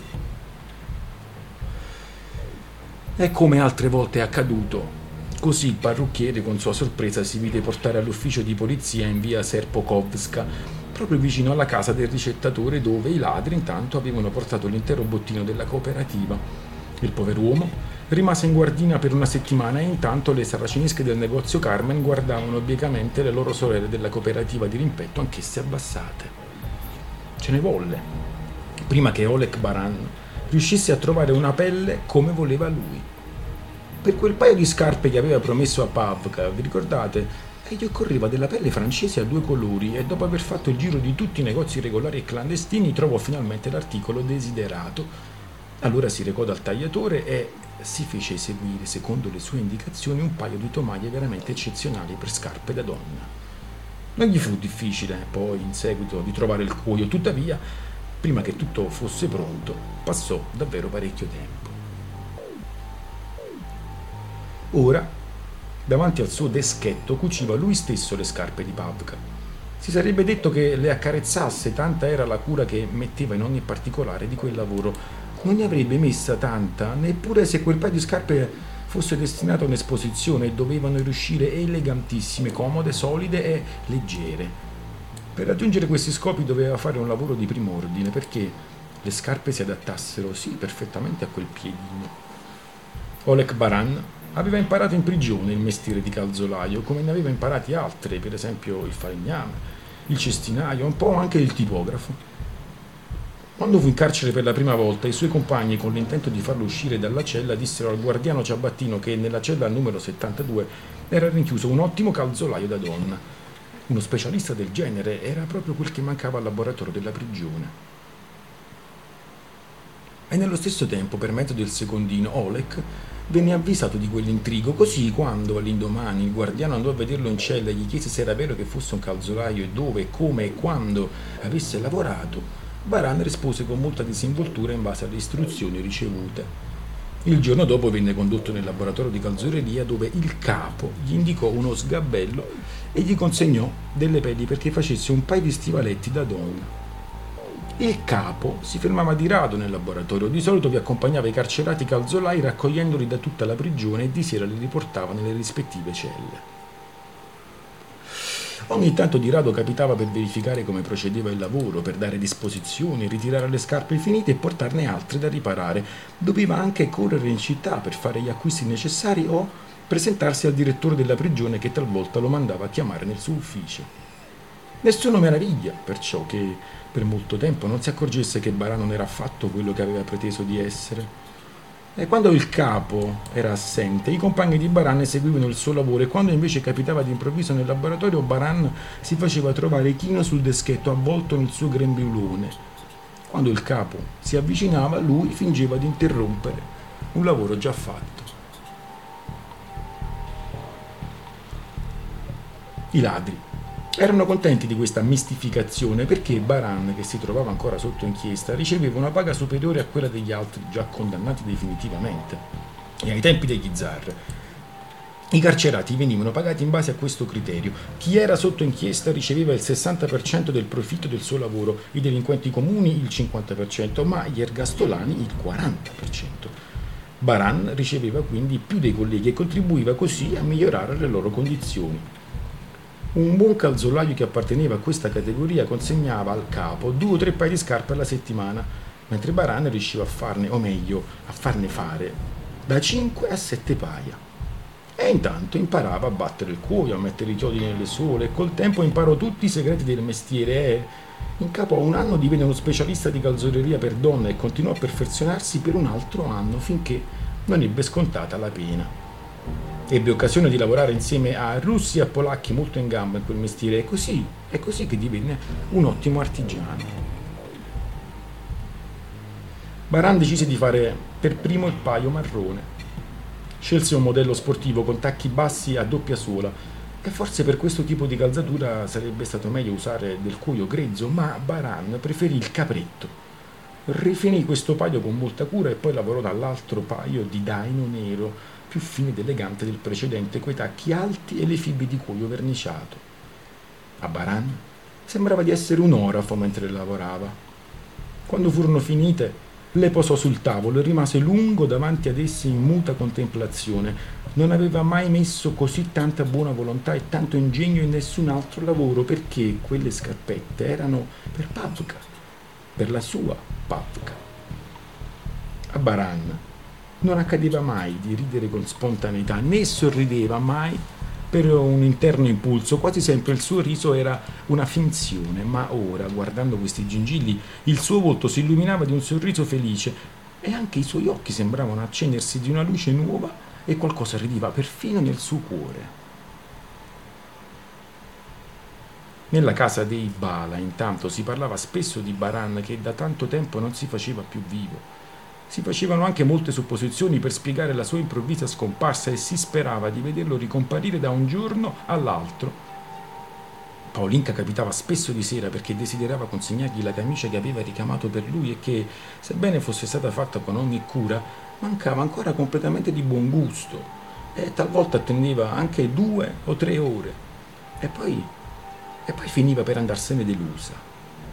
E come altre volte è accaduto, così il parrucchiere con sua sorpresa si vide portare all'ufficio di polizia in via Serpokovska, proprio vicino alla casa del ricettatore, dove i ladri intanto avevano portato l'intero bottino della cooperativa. Il pover'uomo rimase in guardina per una settimana, e intanto le saracinesche del negozio Carmen guardavano biecamente le loro sorelle della cooperativa di rimpetto, anch'esse abbassate. Ce ne volle prima che Oleg Baran riuscisse a trovare una pelle come voleva lui. Per quel paio di scarpe che aveva promesso a Pavka, vi ricordate? E gli occorreva della pelle francese a due colori, e dopo aver fatto il giro di tutti i negozi regolari e clandestini trovò finalmente l'articolo desiderato. Allora si recò dal tagliatore e si fece eseguire, secondo le sue indicazioni, un paio di tomaie veramente eccezionali per scarpe da donna. Non gli fu difficile poi in seguito di trovare il cuoio, tuttavia prima che tutto fosse pronto passò davvero parecchio tempo. Ora, davanti al suo deschetto, cuciva lui stesso le scarpe di Pavka. Si sarebbe detto che le accarezzasse, tanta era la cura che metteva in ogni particolare di quel lavoro. Non ne avrebbe messa tanta, neppure se quel paio di scarpe fosse destinato a un'esposizione, e dovevano riuscire elegantissime, comode, solide e leggere. Per raggiungere questi scopi doveva fare un lavoro di primo ordine, perché le scarpe si adattassero sì perfettamente a quel piedino. Oleg Baran aveva imparato in prigione il mestiere di calzolaio, come ne aveva imparati altre, per esempio il falegname, il cestinaio, un po' anche il tipografo. Quando fu in carcere per la prima volta, i suoi compagni, con l'intento di farlo uscire dalla cella, dissero al guardiano ciabattino che nella cella numero settantadue era rinchiuso un ottimo calzolaio da donna. Uno specialista del genere era proprio quel che mancava al laboratorio della prigione. E nello stesso tempo, per mezzo del secondino, Oleg venne avvisato di quell'intrigo, così quando all'indomani il guardiano andò a vederlo in cella e gli chiese se era vero che fosse un calzolaio e dove, come e quando avesse lavorato, Baran rispose con molta disinvoltura in base alle istruzioni ricevute. Il giorno dopo venne condotto nel laboratorio di calzoleria, dove il capo gli indicò uno sgabello e gli consegnò delle pelli perché facesse un paio di stivaletti da donna. Il capo si fermava di rado nel laboratorio, di solito vi accompagnava i carcerati calzolai raccogliendoli da tutta la prigione, e di sera li riportava nelle rispettive celle. Ogni tanto di rado capitava per verificare come procedeva il lavoro, per dare disposizioni, ritirare le scarpe finite e portarne altre da riparare. Doveva anche correre in città per fare gli acquisti necessari o presentarsi al direttore della prigione, che talvolta lo mandava a chiamare nel suo ufficio. Nessuno meraviglia, perciò, che per molto tempo non si accorgesse che Baran non era affatto quello che aveva preteso di essere. E quando il capo era assente, i compagni di Baran eseguivano il suo lavoro, e quando invece capitava d'improvviso nel laboratorio, Baran si faceva trovare chino sul deschetto, avvolto nel suo grembiulone. Quando il capo si avvicinava, lui fingeva di interrompere un lavoro già fatto. I ladri Erano contenti di questa mistificazione perché Baran, che si trovava ancora sotto inchiesta, riceveva una paga superiore a quella degli altri già condannati definitivamente. E ai tempi degli zar i carcerati venivano pagati in base a questo criterio. Chi era sotto inchiesta riceveva il sessanta per cento del profitto del suo lavoro, i delinquenti comuni il cinquanta per cento, ma gli ergastolani il quaranta per cento. Baran riceveva quindi più dei colleghi e contribuiva così a migliorare le loro condizioni. Un buon calzolaio che apparteneva a questa categoria consegnava al capo due o tre paia di scarpe alla settimana, mentre Baran riusciva a farne, o meglio, a farne fare da cinque a sette paia. E intanto imparava a battere il cuoio, a mettere i chiodi nelle suole, e col tempo imparò tutti i segreti del mestiere e, in capo a un anno, divenne uno specialista di calzoleria per donne e continuò a perfezionarsi per un altro anno finché non ebbe scontata la pena. Ebbe occasione di lavorare insieme a russi e a polacchi molto in gamba in quel mestiere e così, è così che divenne un ottimo artigiano. Baran decise di fare per primo il paio marrone. Scelse un modello sportivo con tacchi bassi a doppia suola e forse per questo tipo di calzatura sarebbe stato meglio usare del cuoio grezzo, ma Baran preferì il capretto. Rifinì questo paio con molta cura e poi lavorò dall'altro paio di daino nero, più fine ed elegante del precedente, coi tacchi alti e le fibre di cuoio verniciato. A Baran sembrava di essere un orafo mentre lavorava. Quando furono finite, le posò sul tavolo e rimase lungo davanti ad esse in muta contemplazione. Non aveva mai messo così tanta buona volontà e tanto ingegno in nessun altro lavoro, perché quelle scarpette erano per Pavka, per la sua Pavka. A Baran non accadeva mai di ridere con spontaneità, né sorrideva mai per un interno impulso. Quasi sempre il suo riso era una finzione, ma ora, guardando questi gingilli, il suo volto si illuminava di un sorriso felice e anche i suoi occhi sembravano accendersi di una luce nuova e qualcosa ridiva perfino nel suo cuore. Nella casa dei Bala, intanto, si parlava spesso di Baran che da tanto tempo non si faceva più vivo. Si facevano anche molte supposizioni per spiegare la sua improvvisa scomparsa e si sperava di vederlo ricomparire da un giorno all'altro. Paulinka capitava spesso di sera perché desiderava consegnargli la camicia che aveva ricamato per lui e che, sebbene fosse stata fatta con ogni cura, mancava ancora completamente di buon gusto e talvolta attendeva anche due o tre ore e poi, e poi finiva per andarsene delusa.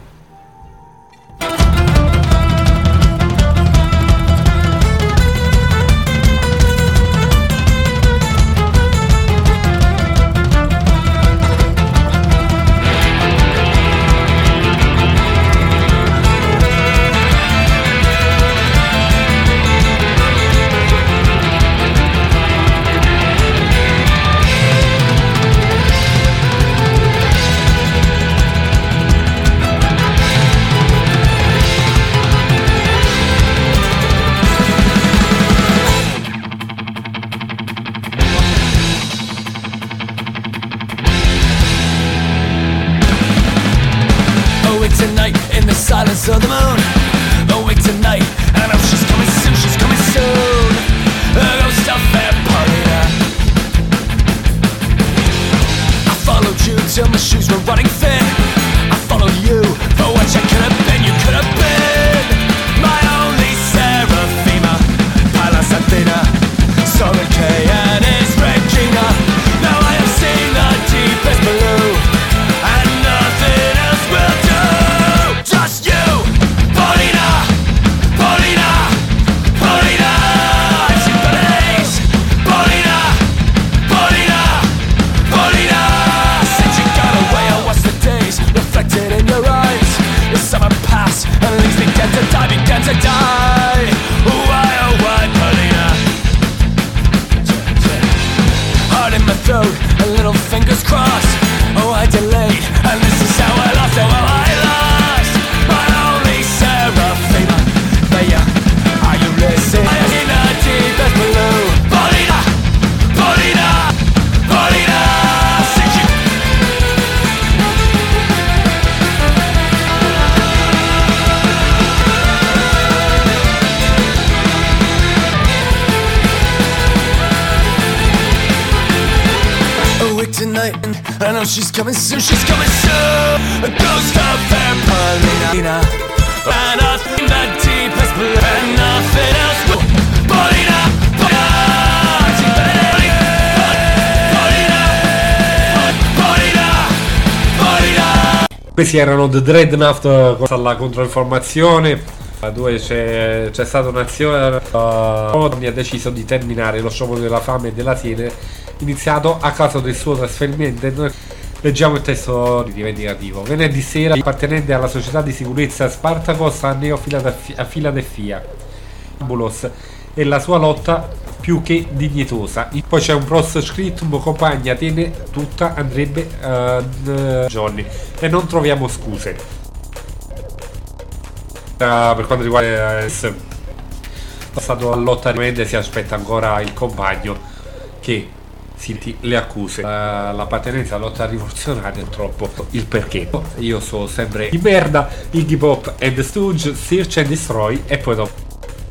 Silence of the moon, awake tonight, I know she's coming soon, she's coming soon. Go stop that Paulina. I followed you till my shoes were running thin. I followed you for what you could have been, you could have been my only Seraphima, Pallas Athena, Sorike and his Regina. Now I have seen the deepest blue, and nothing else will do. Just you, Paulina, Paulina, Paulina. I've seen better days, Paulina, Paulina, Paulina. Since you got away, I watched the days reflected in your eyes. The summer passed and things began to die, began to die. Why, oh why, Paulina? Heart in my throat and little fingers crossed. Oh, I delayed, and this is how I lost, oh, how I lost. My only Seraphima, Maya, are you listening? I am in the deepest blue. Paulina, Paulina, Paulina. Since you awake tonight, and I know she's coming soon, she's coming soon. A ghost of fair Paulina, and us in the deepest blue, and nothing else will. Paulina, Paulina, Paulina, Paulina. Questi erano The Dreadnought con la controinformazione, dove c'è, c'è stata un'azione. Tony ha deciso di terminare lo sciopero della fame e della sete iniziato a causa del suo trasferimento. Leggiamo il testo rivendicativo. Venerdì sera, appartenente alla società di sicurezza Spartacus a Neo a Filadelfia, Bulos e la sua lotta più che dignitosa. Poi c'è un post-scriptum: compagna, tiene tutta, andrebbe uh, Johnny, e non troviamo scuse. Uh, per quanto riguarda uh, passato a lotta, si aspetta ancora il compagno che senti le accuse. Uh, l'appartenenza alla lotta rivoluzionaria è troppo il perché. Io sono sempre di merda, Iggy Pop and the Stooge, Search and Destroy, e poi dopo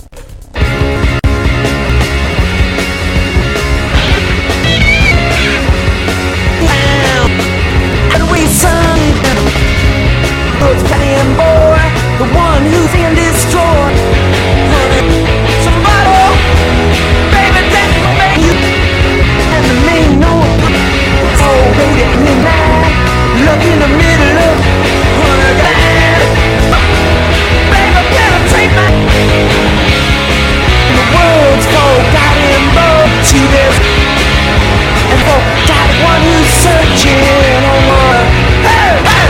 the one who's in destroy. Somebody, baby, that's my baby. And the main note. Oh, baby, midnight. Look in the middle of one glad. Baby, penetrate my. The world's forgotten, but to this. And forgot one who's searching on one. Hey, hey.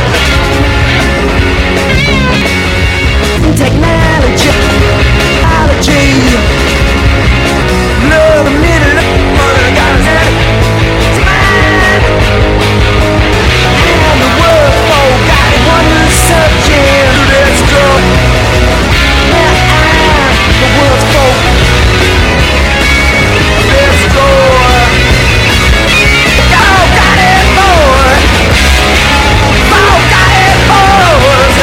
Technology, technology. Love the middle of the gotta it's mine. And the world forgot it, one who's searching. Let's go. Yeah, the world's forgot. Let's go. Y'all got it, boy. Y'all got it, boys.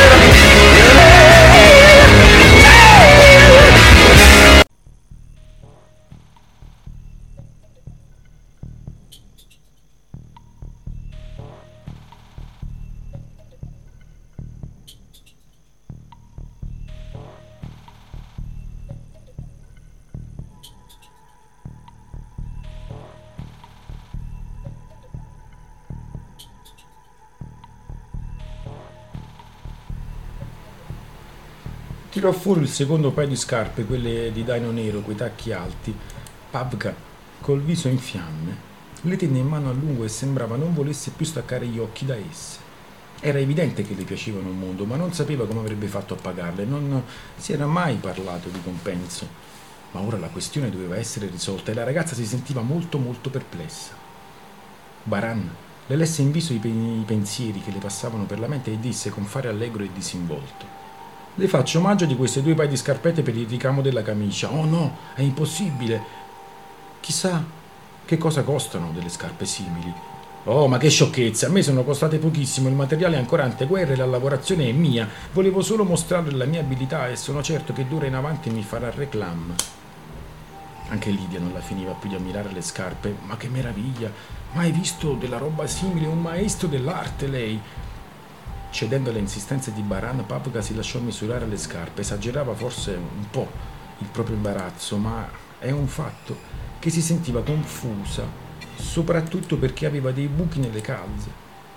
Tirò fuori il secondo paio di scarpe, quelle di daino nero coi tacchi alti. Pavka, col viso in fiamme, le tenne in mano a lungo e sembrava non volesse più staccare gli occhi da esse. Era evidente che le piacevano un mondo, ma non sapeva come avrebbe fatto a pagarle, non si era mai parlato di compenso. Ma ora la questione doveva essere risolta e la ragazza si sentiva molto molto perplessa. Baran le lesse in viso i, pe- i pensieri che le passavano per la mente e disse con fare allegro e disinvolto: le faccio omaggio di queste due paia di scarpette per il ricamo della camicia. Oh no, è impossibile. Chissà che cosa costano delle scarpe simili. Oh, ma che sciocchezza, a me sono costate pochissimo, il materiale è ancora anteguerra e la lavorazione è mia. Volevo solo mostrarle la mia abilità e sono certo che d'ora in avanti mi farà reclam. Anche Lidia non la finiva più di ammirare le scarpe. Ma che meraviglia, mai visto della roba simile, un maestro dell'arte lei. Cedendo alle insistenze di Baran, Pavka si lasciò misurare le scarpe. Esagerava forse un po' il proprio imbarazzo, ma è un fatto che si sentiva confusa, soprattutto perché aveva dei buchi nelle calze.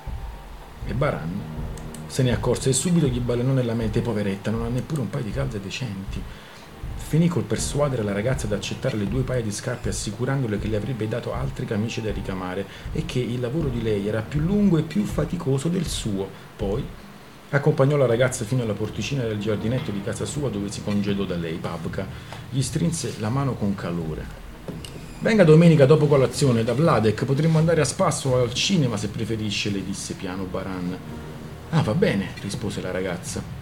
E Baran se ne accorse e subito gli balenò nella mente: poveretta, non ha neppure un paio di calze decenti. Finì col persuadere la ragazza ad accettare le due paia di scarpe, assicurandole che le avrebbe dato altre camicie da ricamare e che il lavoro di lei era più lungo e più faticoso del suo. Poi accompagnò la ragazza fino alla porticina del giardinetto di casa sua, dove si congedò da lei. Pavka gli strinse la mano con calore. Venga domenica dopo colazione da Vladek, potremmo andare a spasso o al cinema se preferisce, le disse piano Baran. Ah, va bene, rispose la ragazza.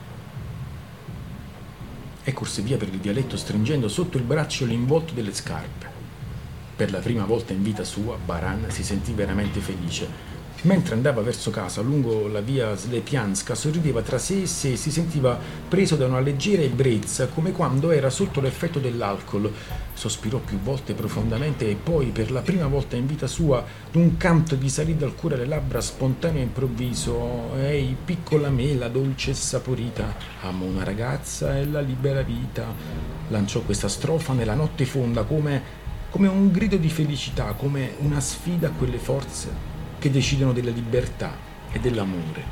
E corse via per il vialetto stringendo sotto il braccio l'involto delle scarpe. Per la prima volta in vita sua, Baran si sentì veramente felice. Mentre andava verso casa lungo la via Slepianska sorrideva tra sé e sé, si sentiva preso da una leggera ebbrezza come quando era sotto l'effetto dell'alcol. Sospirò più volte profondamente e poi per la prima volta in vita sua d'un canto gli salì dal cuore alle labbra spontaneo e improvviso: «Ehi, piccola mela, dolce e saporita, amo una ragazza e la libera vita». Lanciò questa strofa nella notte fonda come, come un grido di felicità, come una sfida a quelle forze che decidono della libertà e dell'amore.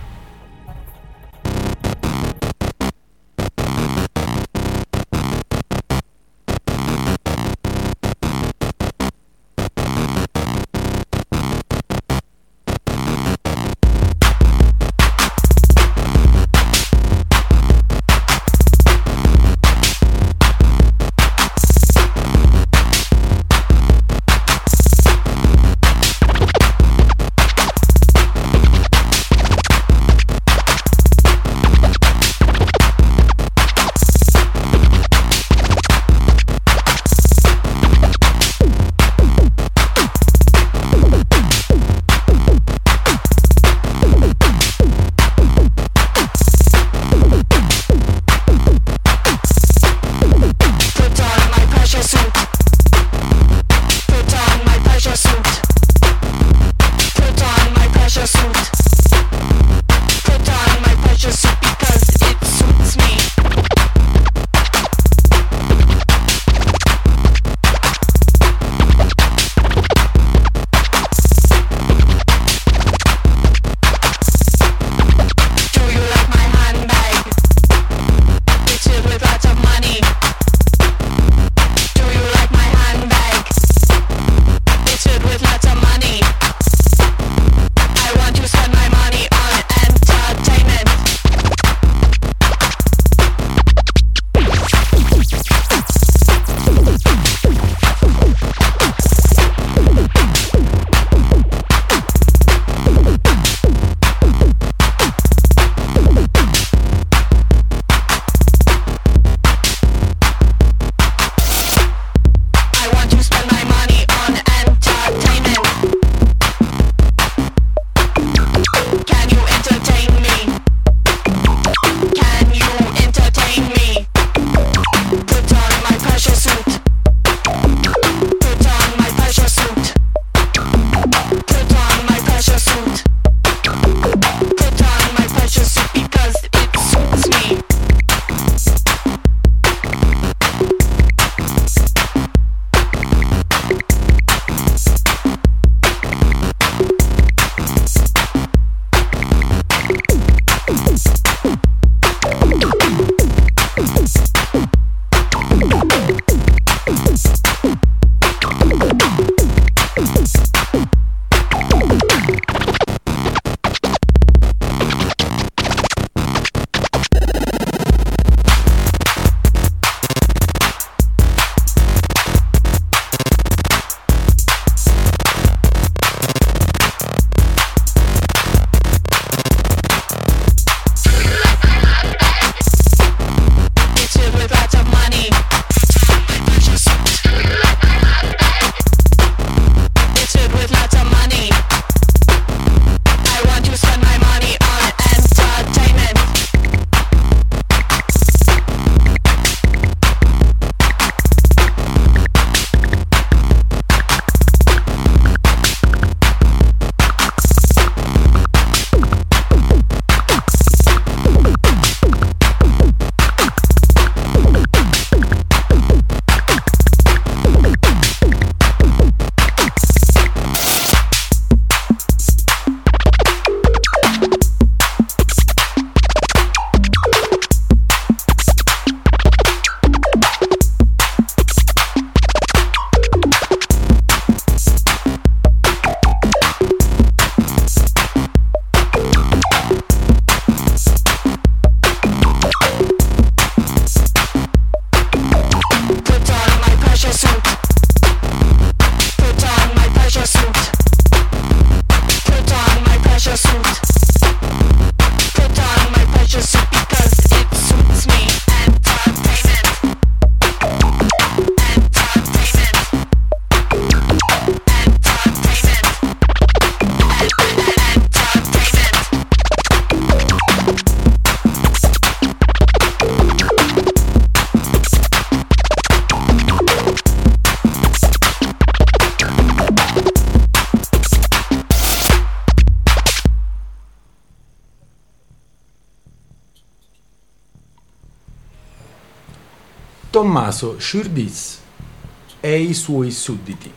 Tommaso Ciurdiz e i suoi sudditi.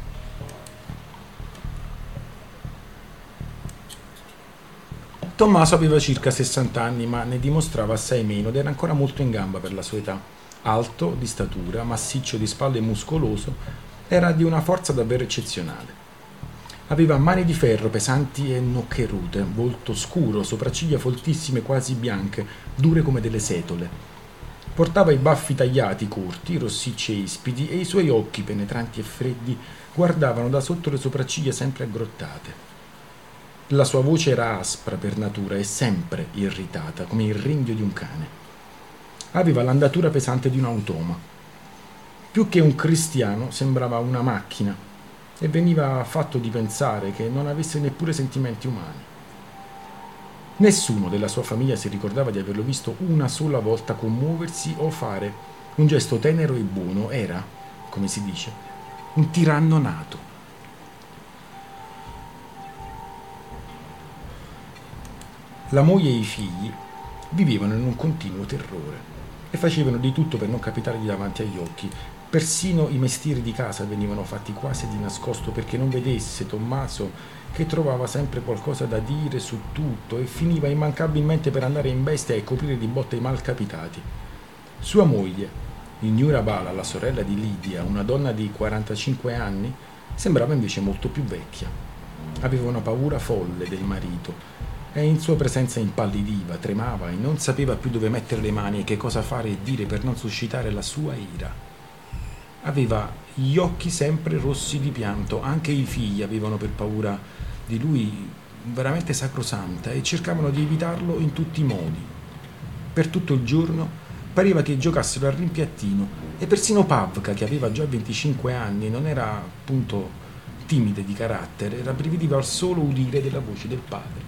Tommaso aveva circa sessanta anni, ma ne dimostrava assai meno ed era ancora molto in gamba per la sua età. Alto, di statura, massiccio di spalle e muscoloso, era di una forza davvero eccezionale. Aveva mani di ferro pesanti e noccherute, volto scuro, sopracciglia foltissime quasi bianche, dure come delle setole. Portava i baffi tagliati, corti, rossicci e ispidi, e i suoi occhi, penetranti e freddi, guardavano da sotto le sopracciglia sempre aggrottate. La sua voce era aspra per natura e sempre irritata, come il ringhio di un cane. Aveva l'andatura pesante di un automa. Più che un cristiano sembrava una macchina e veniva fatto di pensare che non avesse neppure sentimenti umani. Nessuno della sua famiglia si ricordava di averlo visto una sola volta commuoversi o fare un gesto tenero e buono. Era, come si dice, un tiranno nato. La moglie e i figli vivevano in un continuo terrore e facevano di tutto per non capitargli davanti agli occhi. Persino i mestieri di casa venivano fatti quasi di nascosto perché non vedesse Tommaso, che trovava sempre qualcosa da dire su tutto e finiva immancabilmente per andare in bestia e coprire di botte i malcapitati. Sua moglie, Ignura Bala, la sorella di Lidia, una donna di quarantacinque anni, sembrava invece molto più vecchia. Aveva una paura folle del marito e in sua presenza impallidiva, tremava e non sapeva più dove mettere le mani e che cosa fare e dire per non suscitare la sua ira. Aveva gli occhi sempre rossi di pianto, anche i figli avevano per paura di lui veramente sacrosanta e cercavano di evitarlo in tutti i modi. Per tutto il giorno pareva che giocassero al rimpiattino e persino Pavka, che aveva già venticinque anni e non era appunto timida di carattere, rabbrividiva al solo udire della voce del padre.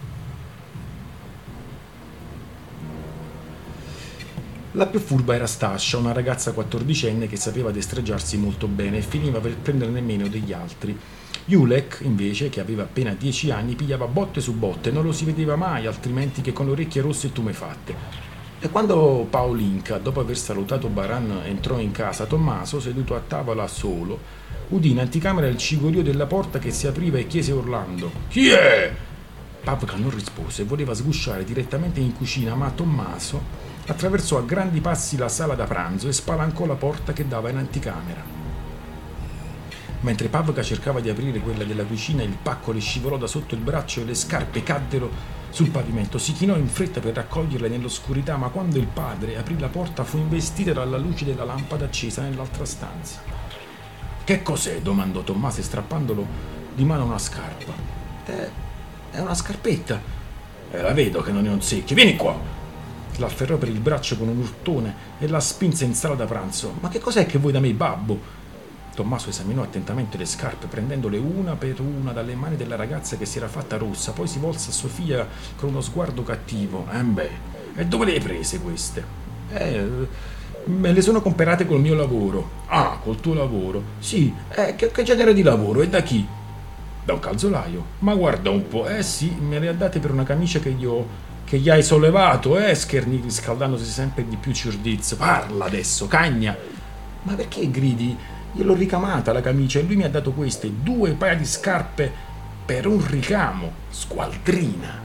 La più furba era Stascia, una ragazza quattordicenne che sapeva destreggiarsi molto bene e finiva per prenderne meno degli altri. Julek, invece, che aveva appena dieci anni, pigliava botte su botte, non lo si vedeva mai altrimenti che con le orecchie rosse e tumefatte. E quando Paolinka, dopo aver salutato Baran, entrò in casa, Tommaso, seduto a tavola solo, udì in anticamera il cigorio della porta che si apriva e chiese urlando: «Chi è?» Pavka non rispose, voleva sgusciare direttamente in cucina, ma Tommaso attraversò a grandi passi la sala da pranzo e spalancò la porta che dava in anticamera. Mentre Pavka cercava di aprire quella della cucina, il pacco le scivolò da sotto il braccio e le scarpe caddero sul pavimento. Si chinò in fretta per raccoglierle nell'oscurità, ma quando il padre aprì la porta fu investita dalla luce della lampada accesa nell'altra stanza. «Che cos'è?» domandò Tommaso, strappandolo di mano una scarpa. «È, è una scarpetta». «Eh, la vedo che non è un secchio. Vieni qua!» La afferrò per il braccio con un urtone e la spinse in sala da pranzo. «Ma che cos'è che vuoi da me, babbo?» Tommaso esaminò attentamente le scarpe, prendendole una per una dalle mani della ragazza che si era fatta rossa, poi si volse a Sofia con uno sguardo cattivo. «Eh beh, e dove le hai prese queste?» «Eh, me le sono comperate col mio lavoro». «Ah, col tuo lavoro?» «Sì, eh, che, che genere di lavoro? E da chi?» «Da un calzolaio». «Ma guarda un po', eh sì, me le ha date per una camicia che gli ho... che gli hai sollevato, eh?» schernì, riscaldandosi sempre di più Ciurdiz. «Parla adesso, cagna!» «Ma perché gridi? Io l'ho ricamata la camicia e lui mi ha dato queste due paia di scarpe per un ricamo, squaldrina!»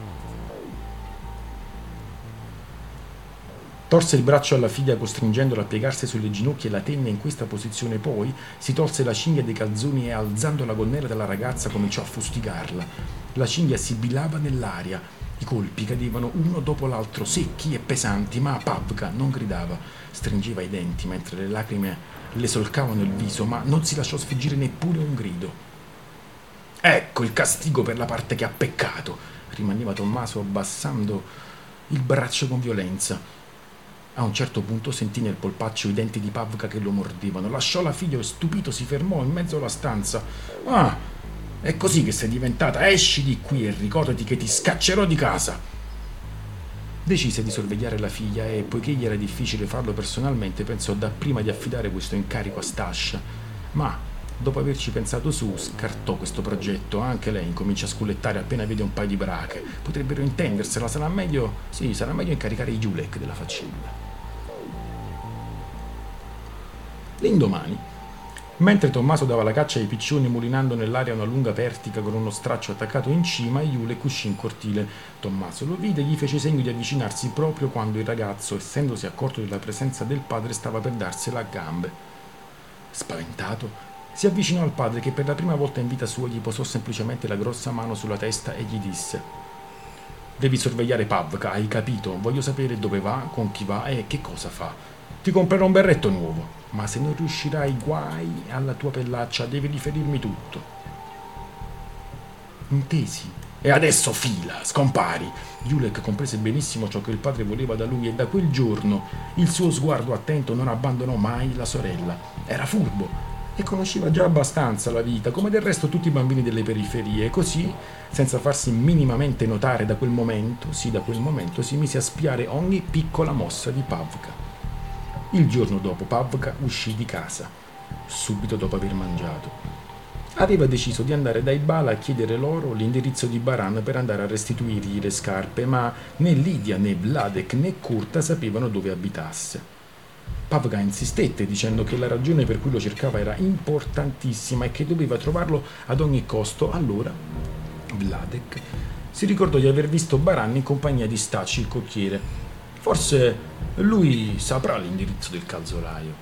Torse il braccio alla figlia costringendola a piegarsi sulle ginocchia e la tenne in questa posizione, poi si tolse la cinghia dei calzoni e alzando la gonnella della ragazza cominciò a fustigarla. La cinghia sibilava nell'aria. I colpi cadevano uno dopo l'altro, secchi e pesanti, ma Pavka non gridava, stringeva i denti mentre le lacrime le solcavano il viso, ma non si lasciò sfuggire neppure un grido. «Ecco il castigo per la parte che ha peccato», rimaneva Tommaso abbassando il braccio con violenza. A un certo punto sentì nel polpaccio i denti di Pavka che lo mordevano. Lasciò la figlia e stupito si fermò in mezzo alla stanza. «Ah, è così che sei diventata? Esci di qui e ricordati che ti scaccerò di casa!» Decise di sorvegliare la figlia e, poiché gli era difficile farlo personalmente, pensò dapprima di affidare questo incarico a Stascia. Ma, dopo averci pensato su, scartò questo progetto. Anche lei incomincia a sculettare appena vede un paio di brache. Potrebbero intendersela, sarà meglio... sì, sarà meglio incaricare i Julek della faccenda. L'indomani, mentre Tommaso dava la caccia ai piccioni mulinando nell'aria una lunga pertica con uno straccio attaccato in cima, Julek uscì in cortile. Tommaso lo vide e gli fece segno di avvicinarsi proprio quando il ragazzo, essendosi accorto della presenza del padre, stava per darsela a gambe. Spaventato, si avvicinò al padre che per la prima volta in vita sua gli posò semplicemente la grossa mano sulla testa e gli disse: «Devi sorvegliare Pavka, hai capito? Voglio sapere dove va, con chi va e che cosa fa. Ti comprerò un berretto nuovo, ma se non riuscirai, guai alla tua pellaccia, devi riferirmi tutto». Intesi? E adesso fila, scompari. Julek comprese benissimo ciò che il padre voleva da lui e da quel giorno il suo sguardo attento non abbandonò mai la sorella. Era furbo e conosceva già abbastanza la vita, come del resto tutti i bambini delle periferie, e così, senza farsi minimamente notare da quel momento, sì da quel momento, si mise a spiare ogni piccola mossa di Pavka. Il giorno dopo Pavka uscì di casa, subito dopo aver mangiato. Aveva deciso di andare dai Bala a chiedere loro l'indirizzo di Baran per andare a restituirgli le scarpe, ma né Lidia né Vladek né Kurta sapevano dove abitasse. Pavka insistette dicendo che la ragione per cui lo cercava era importantissima e che doveva trovarlo ad ogni costo. Allora Vladek si ricordò di aver visto Baran in compagnia di Staci il cocchiere. Forse lui saprà l'indirizzo del calzolaio.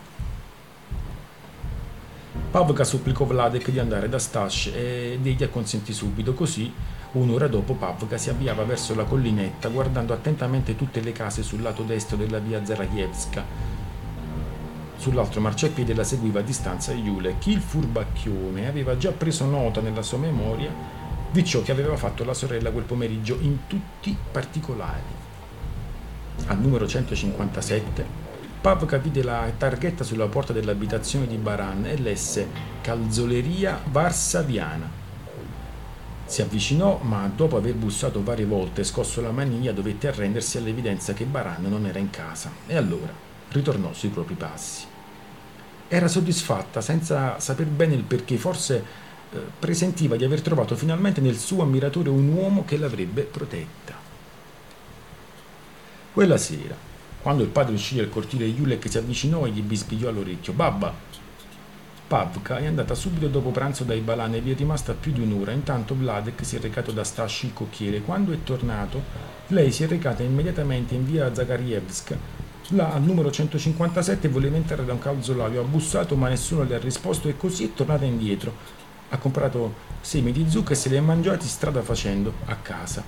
Pavka supplicò Vladek di andare da Stac ed egli acconsentì subito. Così, un'ora dopo, Pavka si avviava verso la collinetta, guardando attentamente tutte le case sul lato destro della via Zarajevska. Sull'altro marciapiede la seguiva a distanza Julek. Il furbacchione aveva già preso nota nella sua memoria di ciò che aveva fatto la sorella quel pomeriggio in tutti i particolari. Al numero centocinquantasette Pavka vide la targhetta sulla porta dell'abitazione di Baran e lesse calzoleria varsaviana. Si avvicinò, ma dopo aver bussato varie volte e scosso la maniglia dovette arrendersi all'evidenza che Baran non era in casa, e allora ritornò sui propri passi. Era soddisfatta, senza saper bene il perché. Forse eh, presentiva di aver trovato finalmente nel suo ammiratore un uomo che l'avrebbe protetta. Quella sera, quando il padre uscì dal cortile, Julek si avvicinò e gli bisbigliò all'orecchio: «Babba!» Pavka è andata subito dopo pranzo dai Balan e vi è rimasta più di un'ora. Intanto Vladek si è recato da Stac il cocchiere. Quando è tornato, lei si è recata immediatamente in via Zakarievska. Là, al numero centocinquantasette, voleva entrare da un calzolaio, ha bussato ma nessuno le ha risposto e così è tornata indietro. Ha comprato semi di zucca e se li ha mangiati strada facendo a casa.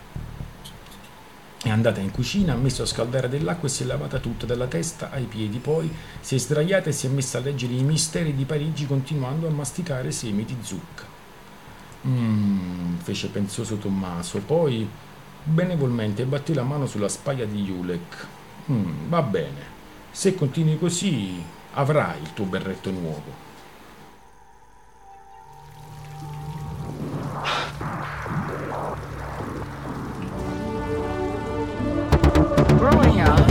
È andata in cucina, ha messo a scaldare dell'acqua e si è lavata tutta dalla testa ai piedi, poi si è sdraiata e si è messa a leggere i misteri di Parigi continuando a masticare semi di zucca. Mmm, fece pensoso Tommaso, poi benevolmente batté la mano sulla spalla di Julek. Mm, va bene, se continui così avrai il tuo berretto nuovo. Growing up.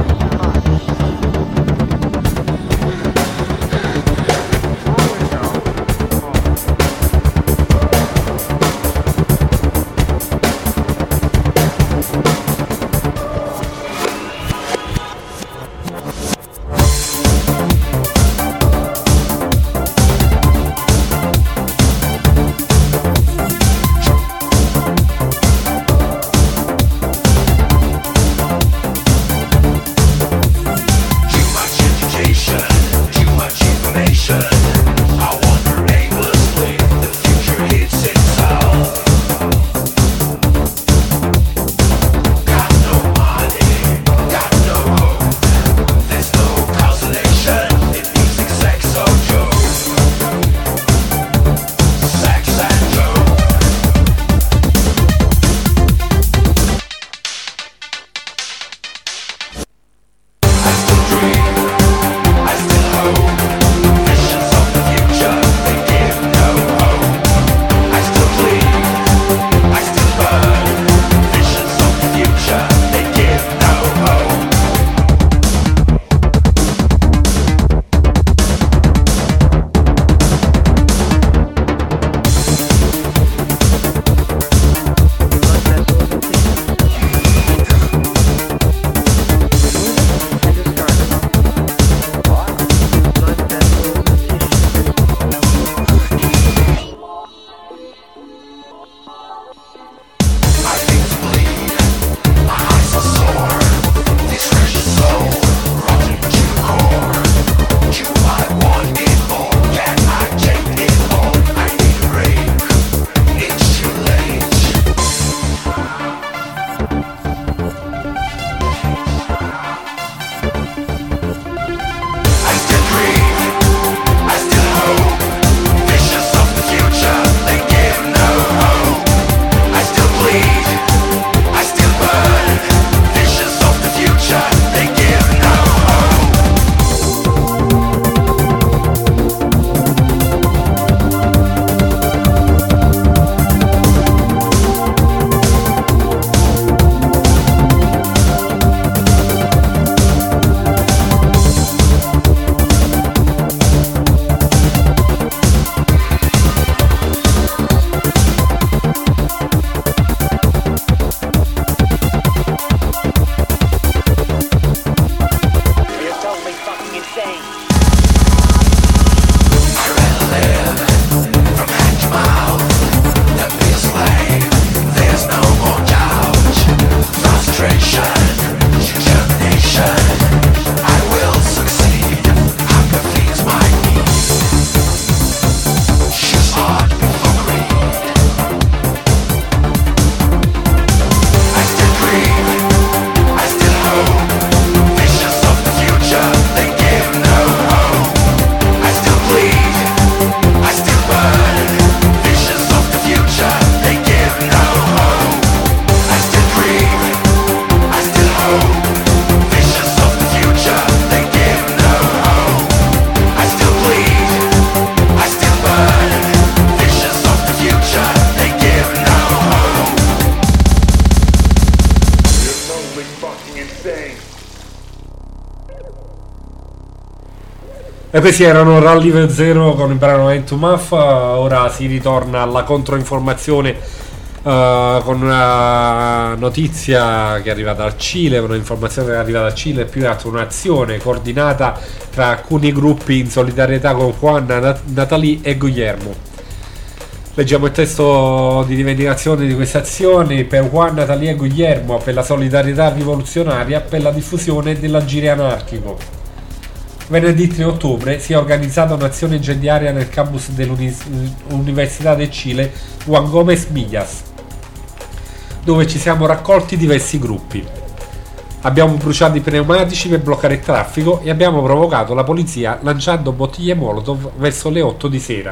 E questi erano Rally Zero con il brano End to Muff. Ora si ritorna alla controinformazione uh, con una notizia che arriva dal Cile, un'informazione che arriva dal Cile, più che altro un'azione coordinata tra alcuni gruppi in solidarietà con Juan, Nat- Natalie e Guillermo. Leggiamo il testo di rivendicazione di queste azioni. Per Juan, Natalie e Guillermo, per la solidarietà rivoluzionaria, per la diffusione dell'agire anarchico. Venerdì tre ottobre si è organizzata un'azione incendiaria nel campus dell'Università del Cile Juan Gómez Millas, dove ci siamo raccolti diversi gruppi. Abbiamo bruciato i pneumatici per bloccare il traffico e abbiamo provocato la polizia lanciando bottiglie Molotov verso le otto di sera.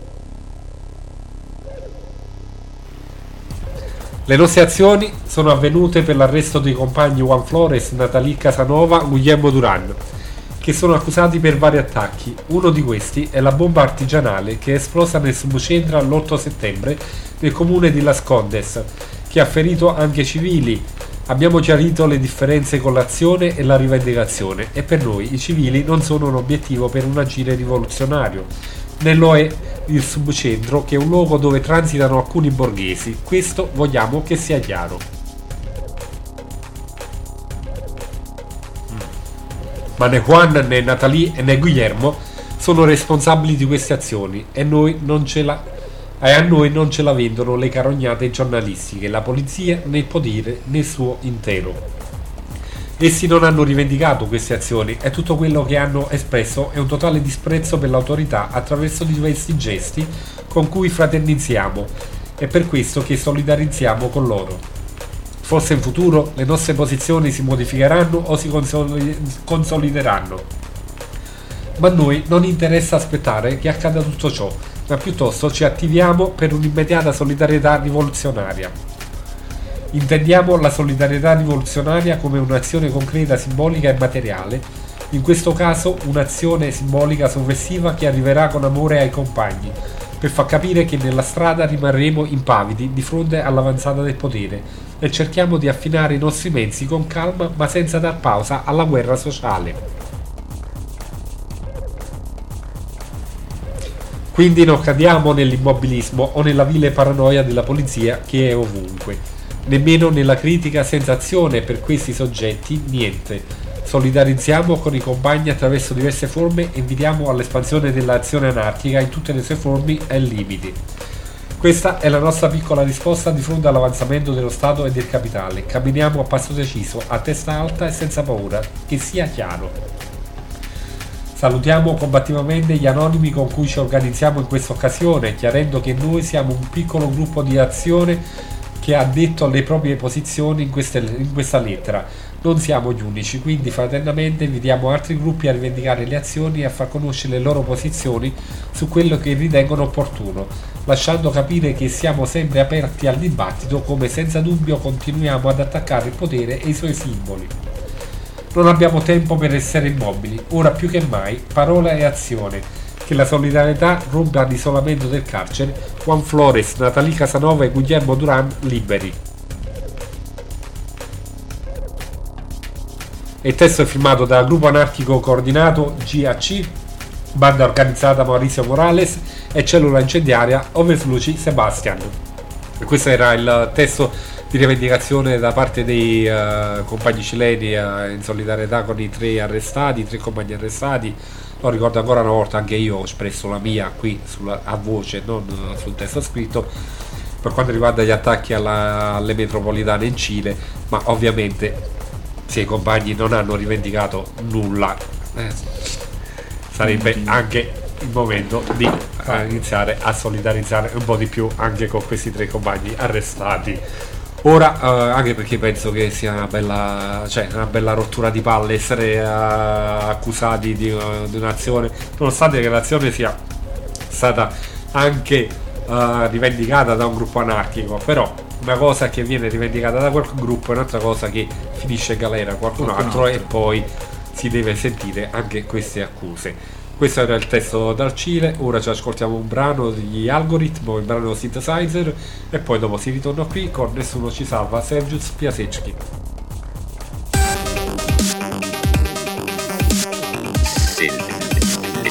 Le nostre azioni sono avvenute per l'arresto dei compagni Juan Flores, Natalie Casanova, Guillermo Duran, che sono accusati per vari attacchi. Uno di questi è la bomba artigianale che è esplosa nel subcentro l'otto settembre nel comune di Las Condes, che ha ferito anche civili. Abbiamo chiarito le differenze con l'azione e la rivendicazione, e per noi i civili non sono un obiettivo per un agire rivoluzionario. Ne lo è il subcentro, che è un luogo dove transitano alcuni borghesi. Questo vogliamo che sia chiaro. Ma né Juan, né Natalie né Guillermo sono responsabili di queste azioni e, noi non ce la, e a noi non ce la vendono le carognate giornalistiche, la polizia né il potere nel suo intero. Essi non hanno rivendicato queste azioni e tutto quello che hanno espresso è un totale disprezzo per l'autorità attraverso diversi gesti con cui fraternizziamo. È per questo che solidarizziamo con loro. Forse in futuro le nostre posizioni si modificheranno o si consolideranno. Ma a noi non interessa aspettare che accada tutto ciò, ma piuttosto ci attiviamo per un'immediata solidarietà rivoluzionaria. Intendiamo la solidarietà rivoluzionaria come un'azione concreta, simbolica e materiale, in questo caso un'azione simbolica sovversiva che arriverà con amore ai compagni, per far capire che nella strada rimarremo impavidi di fronte all'avanzata del potere e cerchiamo di affinare i nostri mezzi con calma ma senza dar pausa alla guerra sociale. Quindi non cadiamo nell'immobilismo o nella vile paranoia della polizia che è ovunque, nemmeno nella critica senza azione per questi soggetti, niente. Solidarizziamo con i compagni attraverso diverse forme e invitiamo all'espansione dell'azione anarchica in tutte le sue forme e limiti. Questa è la nostra piccola risposta di fronte all'avanzamento dello Stato e del capitale. Camminiamo a passo deciso, a testa alta e senza paura, che sia chiaro. Salutiamo combattivamente gli anonimi con cui ci organizziamo in questa occasione, chiarendo che noi siamo un piccolo gruppo di azione che ha detto le proprie posizioni in, queste, in questa lettera. Non siamo gli unici, quindi fraternamente invitiamo altri gruppi a rivendicare le azioni e a far conoscere le loro posizioni su quello che ritengono opportuno, lasciando capire che siamo sempre aperti al dibattito, come senza dubbio continuiamo ad attaccare il potere e i suoi simboli. Non abbiamo tempo per essere immobili, ora più che mai parola e azione, che la solidarietà rompa l'isolamento del carcere. Juan Flores, Natalie Casanova e Guillermo Duran liberi. Il testo è firmato dal gruppo anarchico coordinato G A C, banda organizzata Mauricio Morales e cellula incendiaria Overfluci Sebastian. E questo era il testo di rivendicazione da parte dei uh, compagni cileni uh, in solidarietà con i tre arrestati, i tre compagni arrestati. Lo ricordo ancora una volta, anche io ho espresso la mia qui sulla, a voce, non uh, sul testo scritto, per quanto riguarda gli attacchi alla, alle metropolitane in Cile, ma ovviamente se i compagni non hanno rivendicato nulla, eh, sarebbe anche il momento di eh, iniziare a solidarizzare un po' di più anche con questi tre compagni arrestati. Ora, eh, anche perché penso che sia una bella, cioè, una bella rottura di palle essere eh, accusati di, uh, di un'azione, nonostante che l'azione sia stata anche uh, rivendicata da un gruppo anarchico, però una cosa che viene rivendicata da quel gruppo è un'altra cosa che finisce in galera qualcun, qualcun altro, altro e poi si deve sentire anche queste accuse. Questo era il testo dal Cile. Ora ci ascoltiamo un brano degli Algorithm, il brano Synthesizer, e poi dopo si ritorna qui con Nessuno ci salva, Sergius Piasecki. Silenzio.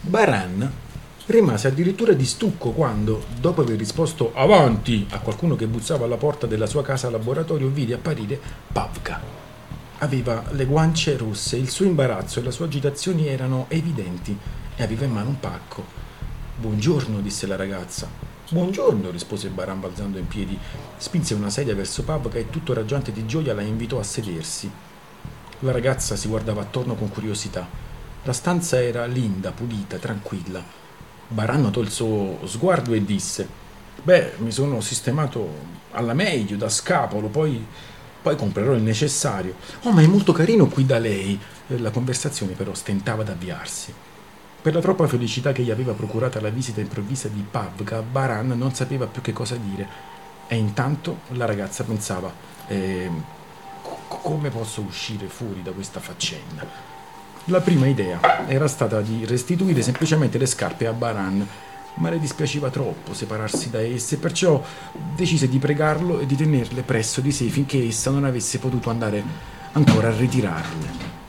Baran rimase addirittura di stucco quando, dopo aver risposto avanti a qualcuno che bussava alla porta della sua casa laboratorio, vide apparire Pavka. Aveva le guance rosse, il suo imbarazzo e la sua agitazione erano evidenti e aveva in mano un pacco. «Buongiorno», disse la ragazza. «Buongiorno», rispose Baran balzando in piedi. Spinse una sedia verso Pavka e, tutto raggiante di gioia, la invitò a sedersi. La ragazza si guardava attorno con curiosità. La stanza era linda, pulita, tranquilla. Baran notò il suo sguardo e disse: «Beh, mi sono sistemato alla meglio, da scapolo, poi, poi comprerò il necessario. Oh, ma è molto carino qui da lei». La conversazione però stentava ad avviarsi. Per la troppa felicità che gli aveva procurata la visita improvvisa di Pavka, Baran non sapeva più che cosa dire. E intanto la ragazza pensava: eh, come posso uscire fuori da questa faccenda? La prima idea era stata di restituire semplicemente le scarpe a Baran, ma le dispiaceva troppo separarsi da esse, perciò decise di pregarlo e di tenerle presso di sé finché essa non avesse potuto andare ancora a ritirarle.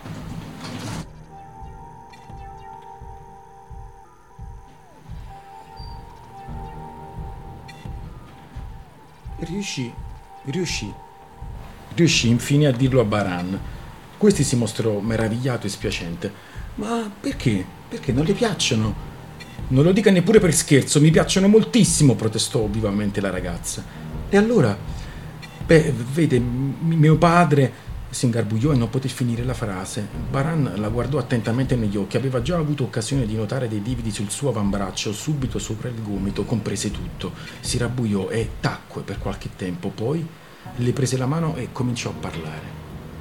Riuscì, riuscì, riuscì infine a dirlo a Baran. Questi si mostrò meravigliato e spiacente. «Ma perché? Perché non le piacciono?» «Non lo dica neppure per scherzo, mi piacciono moltissimo», protestò vivamente la ragazza. «E allora?» «Beh, vede, mio padre...» si ingarbugliò e non poté finire la frase. Baran la guardò attentamente negli occhi. Aveva già avuto occasione di notare dei lividi sul suo avambraccio, subito sopra il gomito, comprese tutto. Si rabbuiò e tacque per qualche tempo, poi le prese la mano e cominciò a parlare.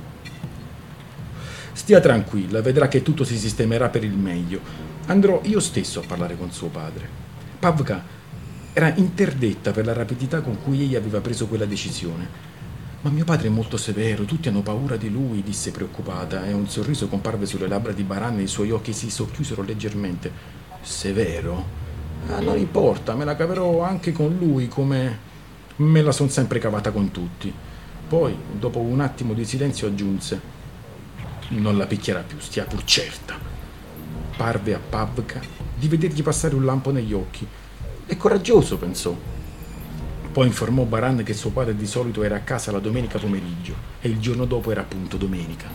«Stia tranquilla, vedrà che tutto si sistemerà per il meglio. Andrò io stesso a parlare con suo padre». Pavka era interdetta per la rapidità con cui egli aveva preso quella decisione. «Ma mio padre è molto severo, tutti hanno paura di lui», disse preoccupata, e un sorriso comparve sulle labbra di Baran e i suoi occhi si socchiusero leggermente. «Severo? Ah, non importa, me la caverò anche con lui come me la son sempre cavata con tutti». Poi, dopo un attimo di silenzio, aggiunse: «Non la picchierà più, stia pur certa». Parve a Pavka di vedergli passare un lampo negli occhi. «È coraggioso», pensò. Poi informò Baran che suo padre di solito era a casa la domenica pomeriggio e il giorno dopo era appunto domenica.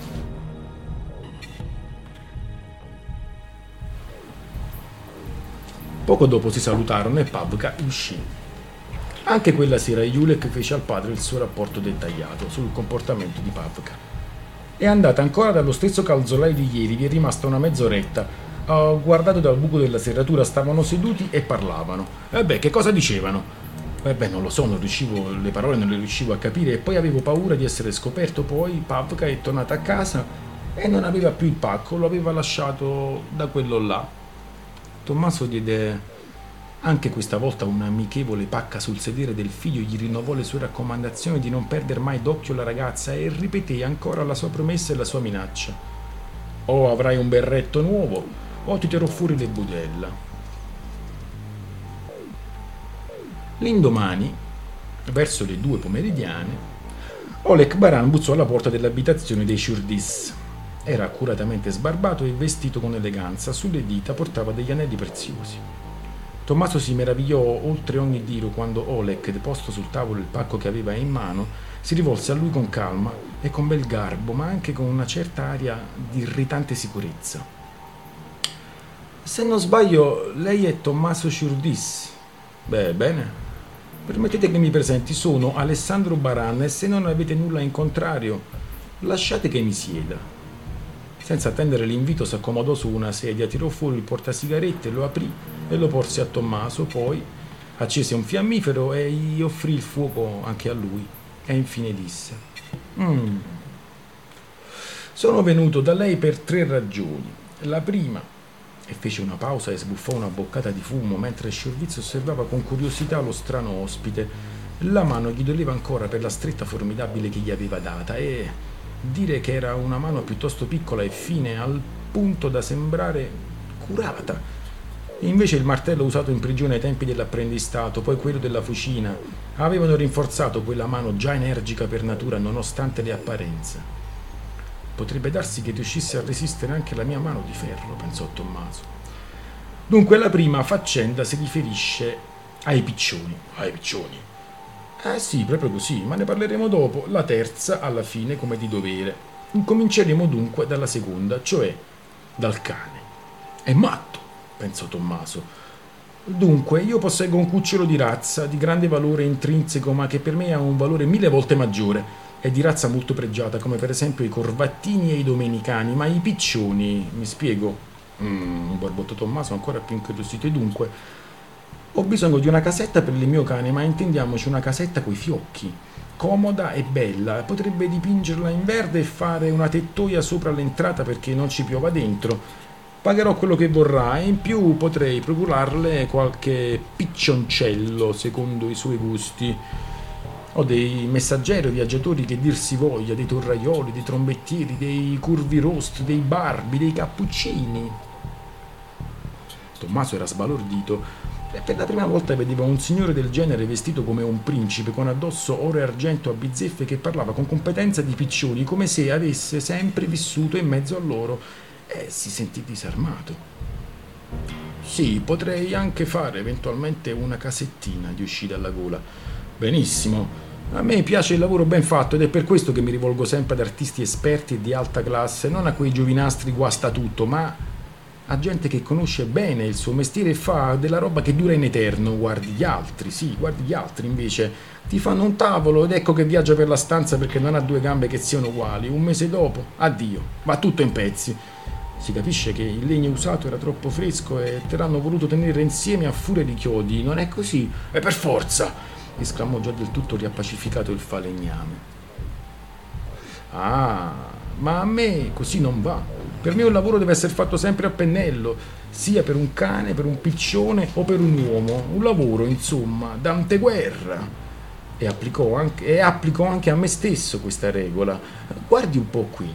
Poco dopo si salutarono e Pavka uscì. Anche quella sera Julek fece al padre il suo rapporto dettagliato sul comportamento di Pavka. «È andata ancora dallo stesso calzolaio di ieri, vi è rimasta una mezz'oretta. Ho guardato dal buco della serratura, stavano seduti e parlavano. E beh, che cosa dicevano?» Eh beh, non lo so, non riuscivo, le parole non le riuscivo a capire e poi avevo paura di essere scoperto. Poi Pavka è tornata a casa e non aveva più il pacco, lo aveva lasciato da quello là. Tommaso diede anche questa volta un'amichevole pacca sul sedere del figlio, gli rinnovò le sue raccomandazioni di non perdere mai d'occhio la ragazza e ripeté ancora la sua promessa e la sua minaccia. «O avrai un berretto nuovo o ti terrò fuori le budella». L'indomani, verso le due pomeridiane, Oleg Baran bussò alla porta dell'abitazione dei Shurdis. Era accuratamente sbarbato e vestito con eleganza, sulle dita portava degli anelli preziosi. Tommaso si meravigliò oltre ogni tiro quando Oleg, deposto sul tavolo il pacco che aveva in mano, si rivolse a lui con calma e con bel garbo, ma anche con una certa aria di irritante sicurezza. «Se non sbaglio, lei è Tommaso Shurdis?» «Beh, bene. Permettete che mi presenti, sono Alessandro Baran e se non avete nulla in contrario, lasciate che mi sieda». Senza attendere l'invito s'accomodò su una sedia, tirò fuori il portasigarette, lo aprì e lo porse a Tommaso, poi accese un fiammifero e gli offrì il fuoco anche a lui e infine disse: mm. «Sono venuto da lei per tre ragioni. La prima...» e fece una pausa e sbuffò una boccata di fumo mentre Shurdis osservava con curiosità lo strano ospite. La mano gli doleva ancora per la stretta formidabile che gli aveva data e dire che era una mano piuttosto piccola e fine al punto da sembrare curata. Invece il martello usato in prigione ai tempi dell'apprendistato, poi quello della fucina, avevano rinforzato quella mano già energica per natura nonostante le apparenze. «Potrebbe darsi che riuscisse a resistere anche la mia mano di ferro», pensò Tommaso. Dunque la prima faccenda si riferisce ai piccioni. Ai piccioni? Eh sì, proprio così, ma ne parleremo dopo. La terza, alla fine, come di dovere. Incominceremo dunque dalla seconda, cioè dal cane. È matto, pensò Tommaso. Dunque, io posseggo un cucciolo di razza di grande valore intrinseco, ma che per me ha un valore mille volte maggiore. È di razza molto pregiata, come per esempio i corvattini e i domenicani, ma i piccioni, mi spiego? Mm, borbottò Tommaso ancora più incuriosito. E dunque, ho bisogno di una casetta per il mio cane, ma intendiamoci una casetta coi fiocchi, comoda e bella. Potrebbe dipingerla in verde e fare una tettoia sopra l'entrata perché non ci piova dentro. Pagherò quello che vorrà e in più potrei procurarle qualche piccioncello secondo i suoi gusti. Ho dei messaggeri o viaggiatori che dir si voglia, dei torraioli, dei trombettieri, dei curvirosti, dei barbi, dei cappuccini. Tommaso era sbalordito e per la prima volta vedeva un signore del genere vestito come un principe, con addosso oro e argento a bizzeffe, che parlava con competenza di piccioni, come se avesse sempre vissuto in mezzo a loro, e si sentì disarmato. Sì, potrei anche fare eventualmente una casettina, gli uscì dalla gola. Benissimo, a me piace il lavoro ben fatto ed è per questo che mi rivolgo sempre ad artisti esperti e di alta classe, non a quei giovinastri guastatutto, ma a gente che conosce bene il suo mestiere e fa della roba che dura in eterno. Guardi gli altri, sì, guardi gli altri invece. Ti fanno un tavolo ed ecco che viaggia per la stanza perché non ha due gambe che siano uguali. Un mese dopo, addio, va tutto in pezzi. Si capisce che il legno usato era troppo fresco e te l'hanno voluto tenere insieme a furia di chiodi. Non è così? E per forza! Esclamò già del tutto riappacificato il falegname. Ah, ma a me così non va. Per me un lavoro deve essere fatto sempre a pennello, sia per un cane, per un piccione o per un uomo. Un lavoro, insomma, d'anteguerra. E applicò anche, e applico anche a me stesso questa regola. Guardi un po' qui.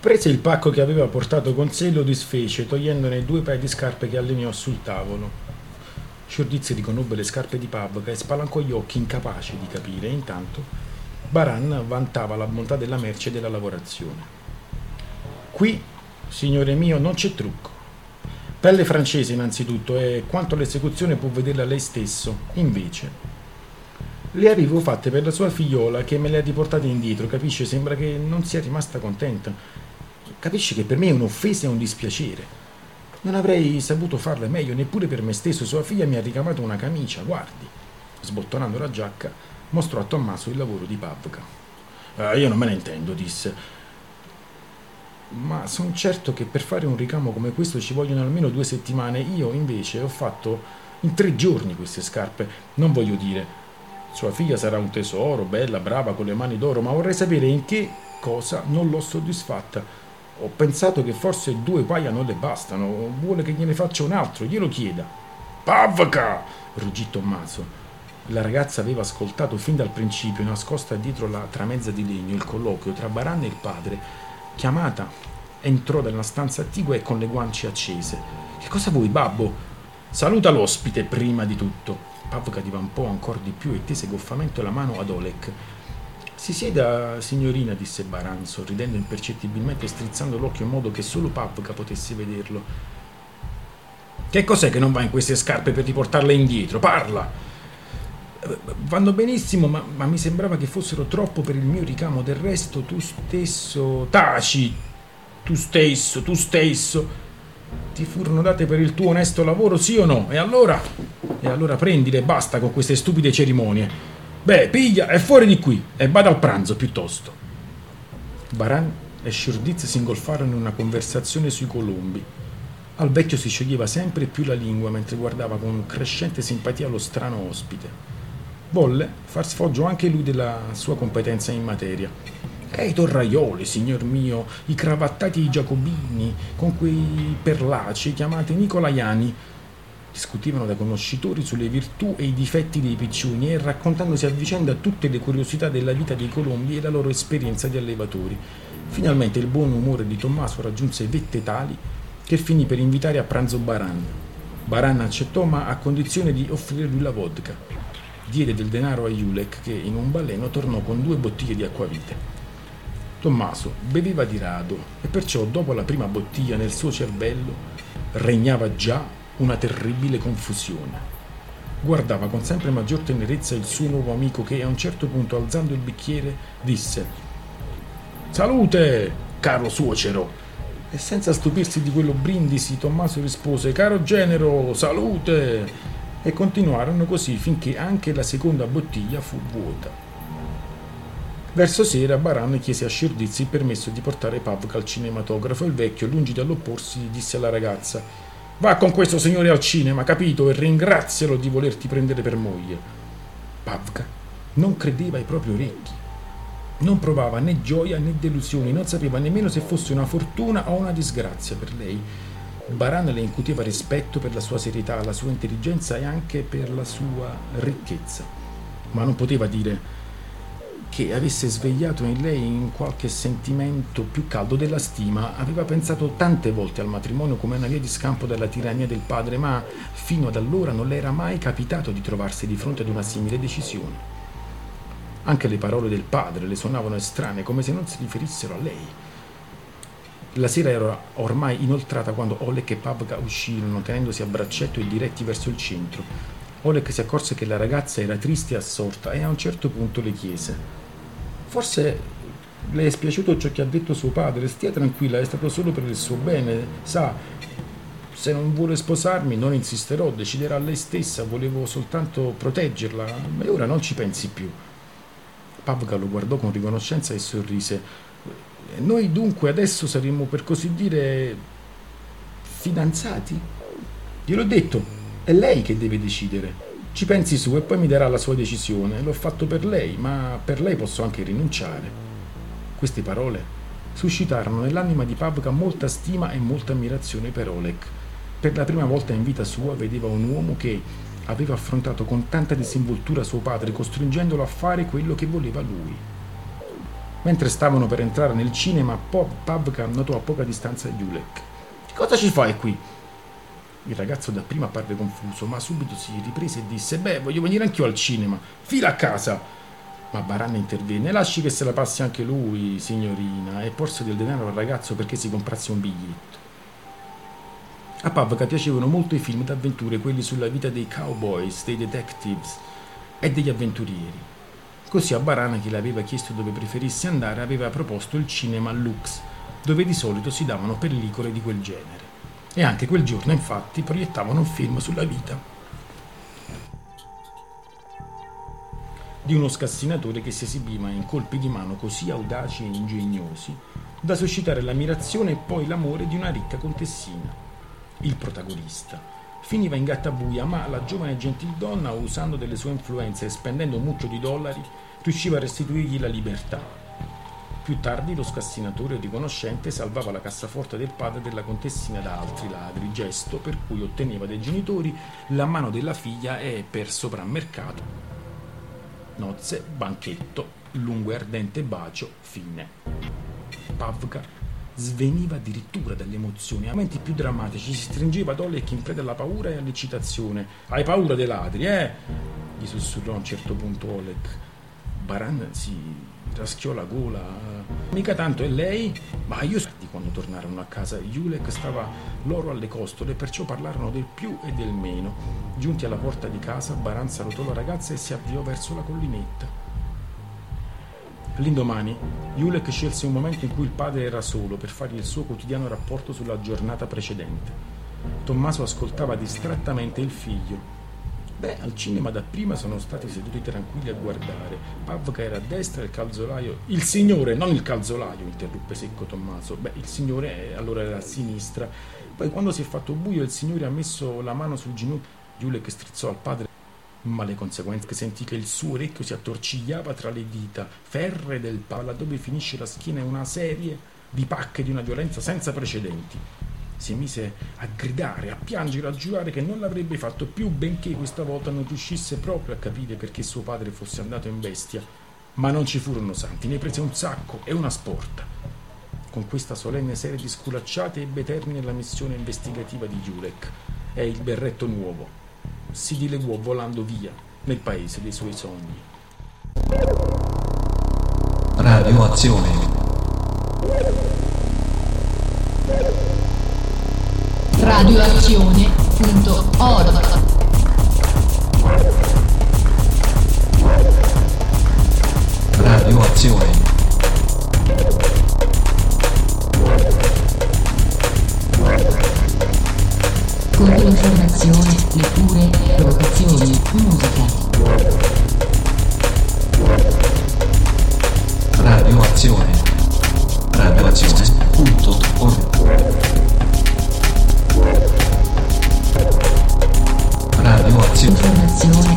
Prese il pacco che aveva portato con sé e lo disfece, togliendone due paia di scarpe che allineò sul tavolo. Sciordiz riconobbe le scarpe di Pavka e spalancò gli occhi, incapace di capire. Intanto Baran vantava la bontà della merce e della lavorazione. Qui, signore mio, non c'è trucco. Pelle francese innanzitutto, e quanto all'esecuzione può vederla lei stesso. Invece le avevo fatte per la sua figliola che me le ha riportate indietro, capisce? Sembra che non sia rimasta contenta. Capisci che per me è un'offesa e un dispiacere. Non avrei saputo farle meglio neppure per me stesso. Sua figlia mi ha ricamato una camicia, guardi. Sbottonando la giacca, mostrò a Tommaso il lavoro di Pavka. Ah, io non me ne intendo, disse. Ma sono certo che per fare un ricamo come questo ci vogliono almeno due settimane. Io invece ho fatto in tre giorni queste scarpe. Non voglio dire, sua figlia sarà un tesoro, bella, brava, con le mani d'oro, ma vorrei sapere in che cosa non l'ho soddisfatta. Ho pensato che forse due paia non le bastano. Vuole che gliene faccia un altro, glielo chieda. Pavka! Ruggì Tommaso. La ragazza aveva ascoltato fin dal principio, nascosta dietro la tramezza di legno, il colloquio tra Baran e il padre. Chiamata, entrò nella stanza attigua e con le guance accese. Che cosa vuoi, babbo? Saluta l'ospite prima di tutto. Pavka divampò ancora di più e tese goffamente la mano ad Oleg. Si sieda, signorina, disse Baran, sorridendo impercettibilmente e strizzando l'occhio in modo che solo Pavka potesse vederlo. Che cos'è che non va in queste scarpe per riportarle indietro? Parla! Vanno benissimo, ma, ma mi sembrava che fossero troppo per il mio ricamo. Del resto, tu stesso... Taci! Tu stesso, tu stesso! Ti furono date per il tuo onesto lavoro, sì o no? E allora? E allora prendile e basta con queste stupide cerimonie. Beh, piglia e fuori di qui e vada al pranzo piuttosto. Baran e Sciordiz si ingolfarono in una conversazione sui colombi. Al vecchio si scioglieva sempre più la lingua mentre guardava con crescente simpatia lo strano ospite. Volle far sfoggio anche lui della sua competenza in materia. E i torraioli, signor mio, i cravattati giacobini con quei perlaci chiamati nicolaiani. Discutivano da conoscitori sulle virtù e i difetti dei piccioni e raccontandosi a vicenda tutte le curiosità della vita dei colombi e la loro esperienza di allevatori. Finalmente il buon umore di Tommaso raggiunse vette tali che finì per invitare a pranzo Baran. Baran accettò, ma a condizione di offrirgli la vodka. Diede del denaro a Julek, che in un baleno tornò con due bottiglie di acquavite. Tommaso beveva di rado e perciò dopo la prima bottiglia nel suo cervello regnava già una terribile confusione. Guardava con sempre maggior tenerezza il suo nuovo amico che a un certo punto, alzando il bicchiere, disse: «Salute, caro suocero!» E senza stupirsi di quello brindisi, Tommaso rispose: «Caro genero, salute!» E continuarono così finché anche la seconda bottiglia fu vuota. Verso sera Baran chiese a Sciordiz il permesso di portare Pavka al cinematografo e il vecchio, lungi dall'opporsi, disse alla ragazza: «Va con questo signore al cinema, capito? E ringrazialo di volerti prendere per moglie». Pavka non credeva ai propri orecchi. Non provava né gioia né delusioni, non sapeva nemmeno se fosse una fortuna o una disgrazia per lei. Baran le incuteva rispetto per la sua serietà, la sua intelligenza e anche per la sua ricchezza, ma non poteva dire che avesse svegliato in lei in qualche sentimento più caldo della stima. Aveva pensato tante volte al matrimonio come una via di scampo dalla tirannia del padre, ma fino ad allora non le era mai capitato di trovarsi di fronte ad una simile decisione. Anche le parole del padre le suonavano estranee, come se non si riferissero a lei. La sera era ormai inoltrata quando Oleg e Pavka uscirono, tenendosi a braccetto e diretti verso il centro. Oleg si accorse che la ragazza era triste e assorta e a un certo punto le chiese: «Forse le è spiaciuto ciò che ha detto suo padre? Stia tranquilla, è stato solo per il suo bene. Sa, se non vuole sposarmi non insisterò, deciderà lei stessa, volevo soltanto proteggerla, e ora non ci pensi più». Pavka lo guardò con riconoscenza e sorrise. «Noi dunque adesso saremmo, per così dire, fidanzati?» «Gliel'ho detto, è lei che deve decidere. Ci pensi su e poi mi darà la sua decisione. L'ho fatto per lei, ma per lei posso anche rinunciare». Queste parole suscitarono nell'anima di Pavka molta stima e molta ammirazione per Oleg. Per la prima volta in vita sua vedeva un uomo che aveva affrontato con tanta disinvoltura suo padre, costringendolo a fare quello che voleva lui. Mentre stavano per entrare nel cinema, Pavka notò a poca distanza Julek. «Che cosa ci fai qui?» Il ragazzo dapprima apparve confuso, ma subito si riprese e disse: «Beh, voglio venire anch'io al cinema. Fila a casa!» Ma Baran intervenne: «Lasci che se la passi anche lui, signorina», e porse del denaro al ragazzo perché si comprasse un biglietto. A Pavka piacevano molto i film d'avventure, quelli sulla vita dei cowboys, dei detectives e degli avventurieri. Così a Baran, che le aveva chiesto dove preferisse andare, aveva proposto il cinema Lux, dove di solito si davano pellicole di quel genere. E anche quel giorno, infatti, proiettavano un film sulla vita di uno scassinatore che si esibiva in colpi di mano così audaci e ingegnosi da suscitare l'ammirazione e poi l'amore di una ricca contessina. Il protagonista finiva in gattabuia, ma la giovane gentildonna, usando delle sue influenze e spendendo un mucchio di dollari, riusciva a restituirgli la libertà. Più tardi lo scassinatore riconoscente salvava la cassaforte del padre della contessina da altri ladri, gesto per cui otteneva dai genitori la mano della figlia e, per soprammercato, nozze, banchetto, lungo e ardente bacio, fine. Pavka sveniva addirittura dalle emozioni. A momenti più drammatici si stringeva Oleg in preda alla paura e all'eccitazione. «Hai paura dei ladri, eh?» gli sussurrò a un certo punto Oleg. Baran si raschiò la gola. «Mica tanto, e lei?» «Ma io...» Quando tornarono a casa, Julek stava loro alle costole e perciò parlarono del più e del meno. Giunti alla porta di casa, Baran salutò la ragazza e si avviò verso la collinetta. L'indomani, Julek scelse un momento in cui il padre era solo per fargli il suo quotidiano rapporto sulla giornata precedente. Tommaso ascoltava distrattamente il figlio. «Beh, al cinema dapprima sono stati seduti tranquilli a guardare. Pavka era a destra e il calzolaio...» «Il signore, non il calzolaio», interruppe secco Tommaso. «Beh, il signore allora era a sinistra. Poi quando si è fatto buio il signore ha messo la mano sul ginocchio». Julek strizzò al padre, ma le conseguenze sentì che il suo orecchio si attorcigliava tra le dita ferree del palla, dove finisce la schiena e una serie di pacche di una violenza senza precedenti. Si mise a gridare, a piangere, a giurare che non l'avrebbe fatto più, benché questa volta non riuscisse proprio a capire perché suo padre fosse andato in bestia. Ma non ci furono santi, ne prese un sacco e una sporta. Con questa solenne serie di sculacciate ebbe termine la missione investigativa di Julek e il berretto nuovo si dileguò volando via nel paese dei suoi sogni. Radio Azione. radioazione punto org. Radio Azione. Controinformazione, letture, provocazioni, musica. Radio Azione. radioazione punto org. Radio Azione. Informazione,